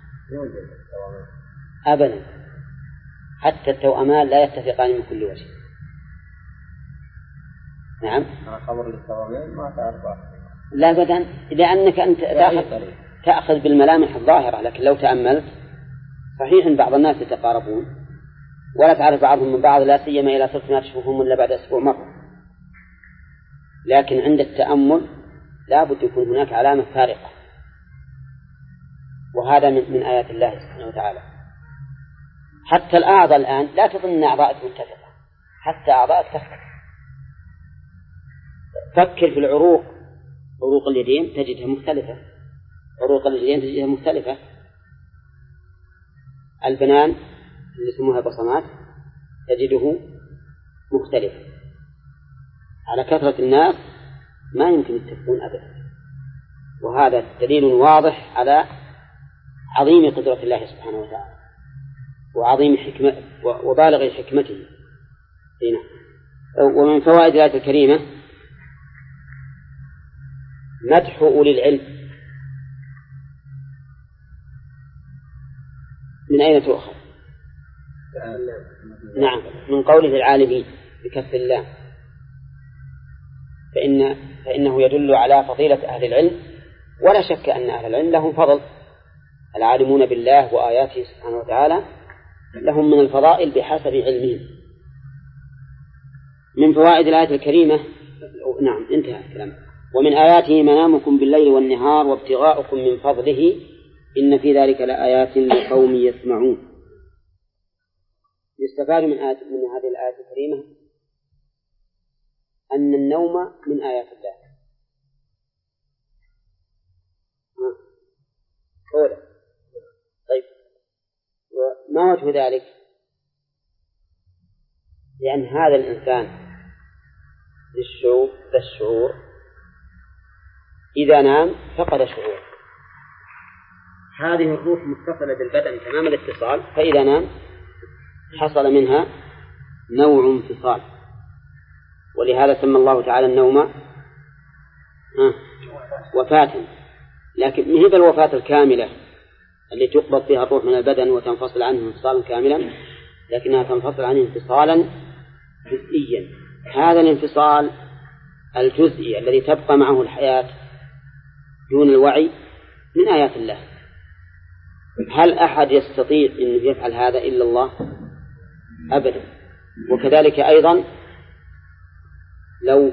أبدا، حتى التوأمان لا يتفقان من كل وجه. نعم، خبر التوأمان ما تعرف لا أبدا، لأنك أنت تأخذ بالملامح الظاهرة، لكن لو تأملت صحيح أن بعض الناس يتقاربون ولا تعرف بعضهم من بعض، لا سيما إلى صرت ما تشوفهم إلا بعد أسبوع مرة، لكن عند التأمل لا بد يكون هناك علامة فارقة، وهذا من آيات الله سبحانه وتعالى. حتى الأعضاء الآن لا تظن أعضاءك متفقة، حتى أعضاءك تختلف. فكر في العروق، عروق اليدين تجدها مختلفة، عروق الرجلين تجدها مختلفة، البنان اللي يسموها بصمات تجده مختلف. على كثرة الناس ما يمكن يتفقون أبدا، وهذا دليل واضح على عظيم قدرة الله سبحانه وتعالى وعظيم حكمة وبالغ حكمته. ومن فوائد الآية الكريمة مدح أولي العلم. من أين تؤخذ؟ نعم، من قوله العالمين بكسر اللام، فإنه يدل على فضيلة أهل العلم، ولا شك أن أهل العلم لهم فضل، العالمون بالله وآياته سبحانه وتعالى لهم من الفضائل بحسب علمهم. من فوائد الآية الكريمة نعم انتهى الكلام. ومن آياته منامكم بالليل والنهار وابتغاؤكم من فضله إن في ذلك لآيات لقوم يسمعون. يستفاد من هذه الآية الكريمة أن النوم من آيات الله. طيب، ما وجه ذلك؟ لأن هذا الإنسان بالشعور إذا نام فقد شعور. هذه الروح متصلة بالبدن تمام الاتصال، فإذا نام حصل منها نوع انفصال، ولهذا سمى الله تعالى النوم وفاة. لكن هي الوفاة الكاملة اللي تقبض فيها الروح من البدن وتنفصل عنه انفصالا كاملا، لكنها تنفصل عنه انفصالا جزئيا. هذا الانفصال الجزئي الذي تبقى معه الحياة دون الوعي من آيات الله. هل أحد يستطيع أن يفعل هذا إلا الله؟ أبدا. وكذلك أيضا لو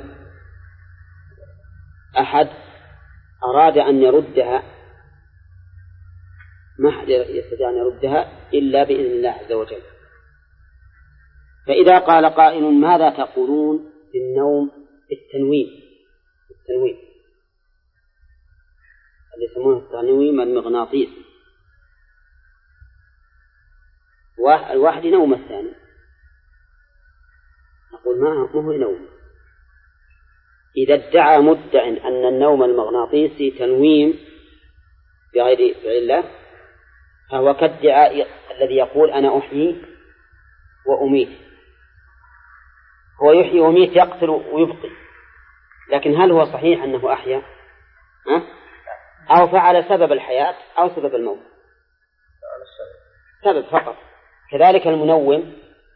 أحد أراد أن يردها ما أحد يستطيع أن يردها إلا بإذن الله عز وجل. فإذا قال قائل ماذا تقولون في النوم التنويم اللي يسمونه التنويم المغناطيسي، الواحد ينوم الثاني، نقول ما هو نوم. إذا ادعى مدع أن النوم المغناطيسي تنويم بغير فعل الله فهو كالدعاء الذي يقول أنا أحيي وأميت. هو يحيي ويميت، يقتل ويبقي، لكن هل هو صحيح أنه أحيا أو فعل سبب الحياة أو سبب الموت؟ سبب فقط. كذلك المنوم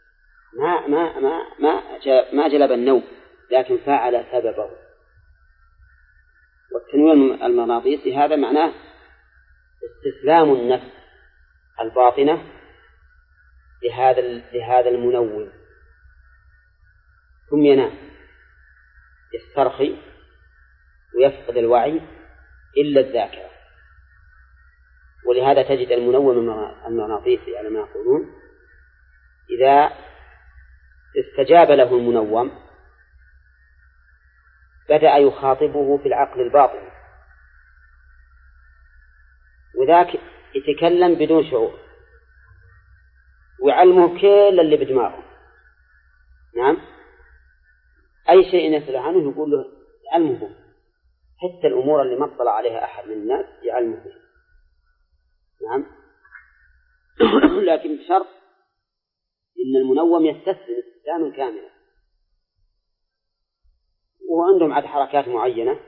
ما جلب النوم لكن فعل سببه. والتنويم المغناطيسي هذا معناه استسلام النفس الباطنة لهذا المنوم، ثم ينام يسترخي ويفقد الوعي إلا الذاكرة. ولهذا تجد المنوم المغناطيسي على ما يقولون إذا استجاب له المنوم بدأ يخاطبه في العقل الباطن، وذاك يتكلم بدون شعور ويعلمه كل اللي بدماغه. نعم، أي شيء يسأل عنه يقول له يعلمه، حتى الأمور اللي ما اطلع عليها أحد من الناس يعلمه. نعم. لكن بشرط إن المنوم يستسلم استسلاما كاملا، وعندهم عاد حركات معينة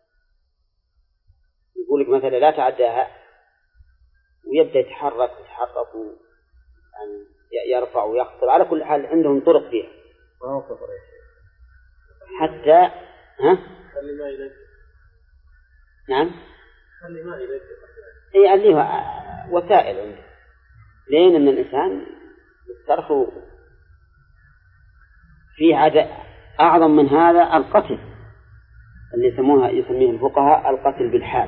يقول لك مثلا لا تعداها، ويبدأ يتحرك يعني يرفع ويخطر. على كل حال عندهم طرق فيها حتى خلي ما يلجأ. نعم، خلي ما يلجأ. أي اللي هو وسائل عنده، لين أن الإنسان يسترخي. في عادة أعظم من هذا القتل اللي يسميه الفقهاء القتل بالحال،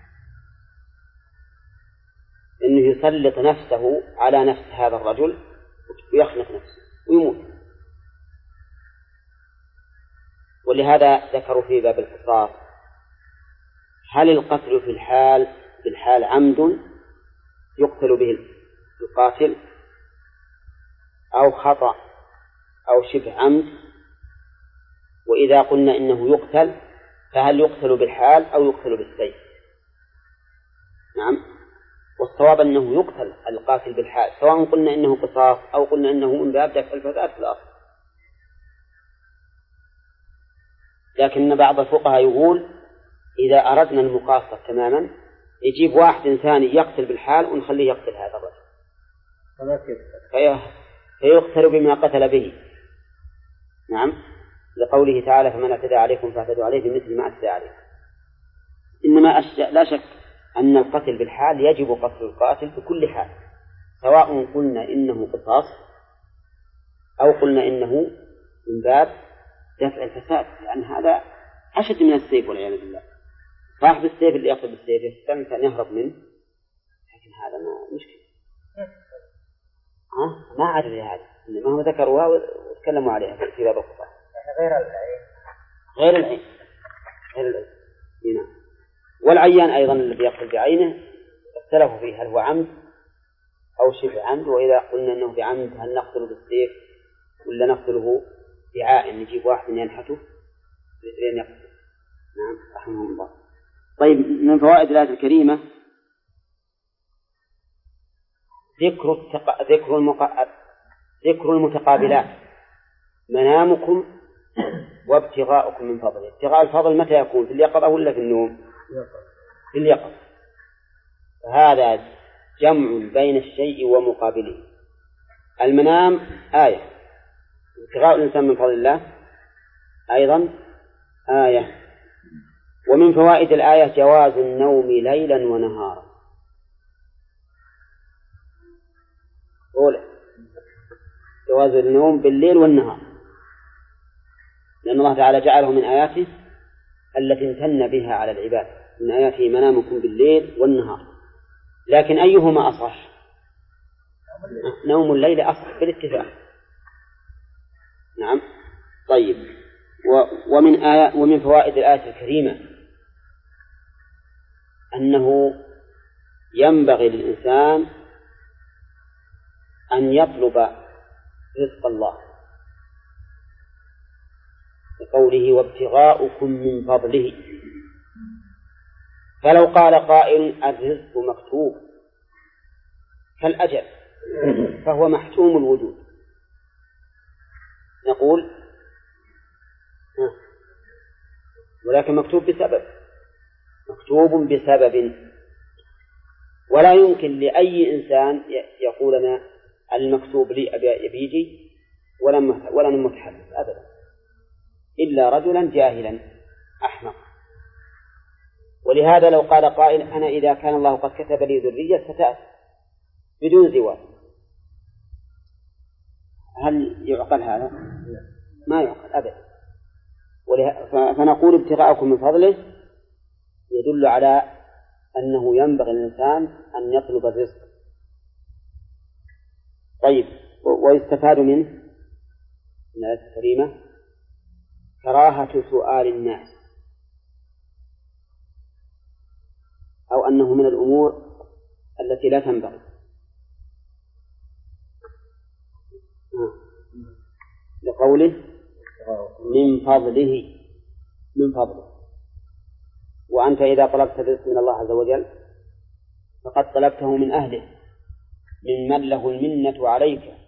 إنه يسلط نفسه على نفس هذا الرجل ويخنق نفسه ويموت. ولهذا ذكروا في باب القصاص هل القتل بالحال عمد يقتل به القاتل أو خطأ أو شبه عمد؟ وإذا قلنا إنه يقتل فهل يقتل بالحال أو يقتل بالسيف؟ نعم، والصواب أنه يقتل القاتل بالحال، سواء قلنا إنه قصاص أو قلنا إنه من باب دفع الفساد في الأرض. لكن بعض الفقهاء يقول إذا أردنا المقاصة تماما يجيب واحد ثاني يقتل بالحال ونخليه يقتل هذا الرجل فيقتل بما قتل به. نعم، لقوله تعالى فمن اعتدى عليكم فاعتدوا عليه بمثل ما اعتدى عليكم. إنما لا شك أن القتل بالحال يجب قتل القاتل بكل حال، سواء قلنا إنه قصاص أو قلنا إنه من باب دفع الفساد، لأن هذا أشد من السيف والعياذ بالله. صاحب السيف اللي يقتل بالسيف يستمتع أن يهرب منه، لكن هذا ما مشكلة. ما عاد هذا، إنما هم ذكروها وتكلموا عليها في باب القصاص. غير العين. نعم. والعيان أيضا الذي يقتل بعينه اختلفوا فيه هل هو عمد أو شبه عمد. وإذا قلنا أنه بعمد هل نقتله بالسيف ولا نقتله بعاء نجيب واحد ينحته لين يقتل؟ نعم رحمه الله. طيب من فوائد الآية الكريمة ذكر المتقابلات، منامكم وابتغاؤكم من فضله. ابتغاء الفضل متى يكون؟ في اليقظة ولا في النوم؟ في اليقظة. فهذا جمع بين الشيء ومقابله. المنام آية، ابتغاء الإنسان من فضل الله أيضا آية. ومن فوائد الآية جواز النوم ليلا ونهارا. جواز النوم بالليل والنهار، لأن الله تعالى جعله من آياته التي امتن بها على العباد، من آياته منامكم بالليل والنهار. لكن أيهما أصح؟ نوم الليل أصح بالاتفاق. نعم. طيب ومن فوائد الآية الكريمة أنه ينبغي للإنسان أن يطلب رزق الله بقوله وابتغاؤكم من فضله. فلو قال قائل الرزق مكتوب كالأجل فهو محتوم الوجود، نقول ولكن مكتوب بسبب، ولا يمكن لأي إنسان يقول أنا المكتوب لي يبيجي ولا متحدث أبدا، إلا رجلا جاهلا أحمق. ولهذا لو قال قائل أنا إذا كان الله قد كتب لي ذرية ستأتي بدون زواج، هل يعقل هذا؟ ما يعقل أبدا. فنقول ابتغاءكم من فضله يدل على أنه ينبغي الإنسان أن يطلب الرزق. طيب ويستفاد منه من الآية الكريمة كراهة سؤال الناس، أو أنه من الأمور التي لا تنبغي. لقوله من فضله، وأنت إذا طلبت الرزق من الله عز وجل فقد طلبته من أهله، ممن له المنة عليك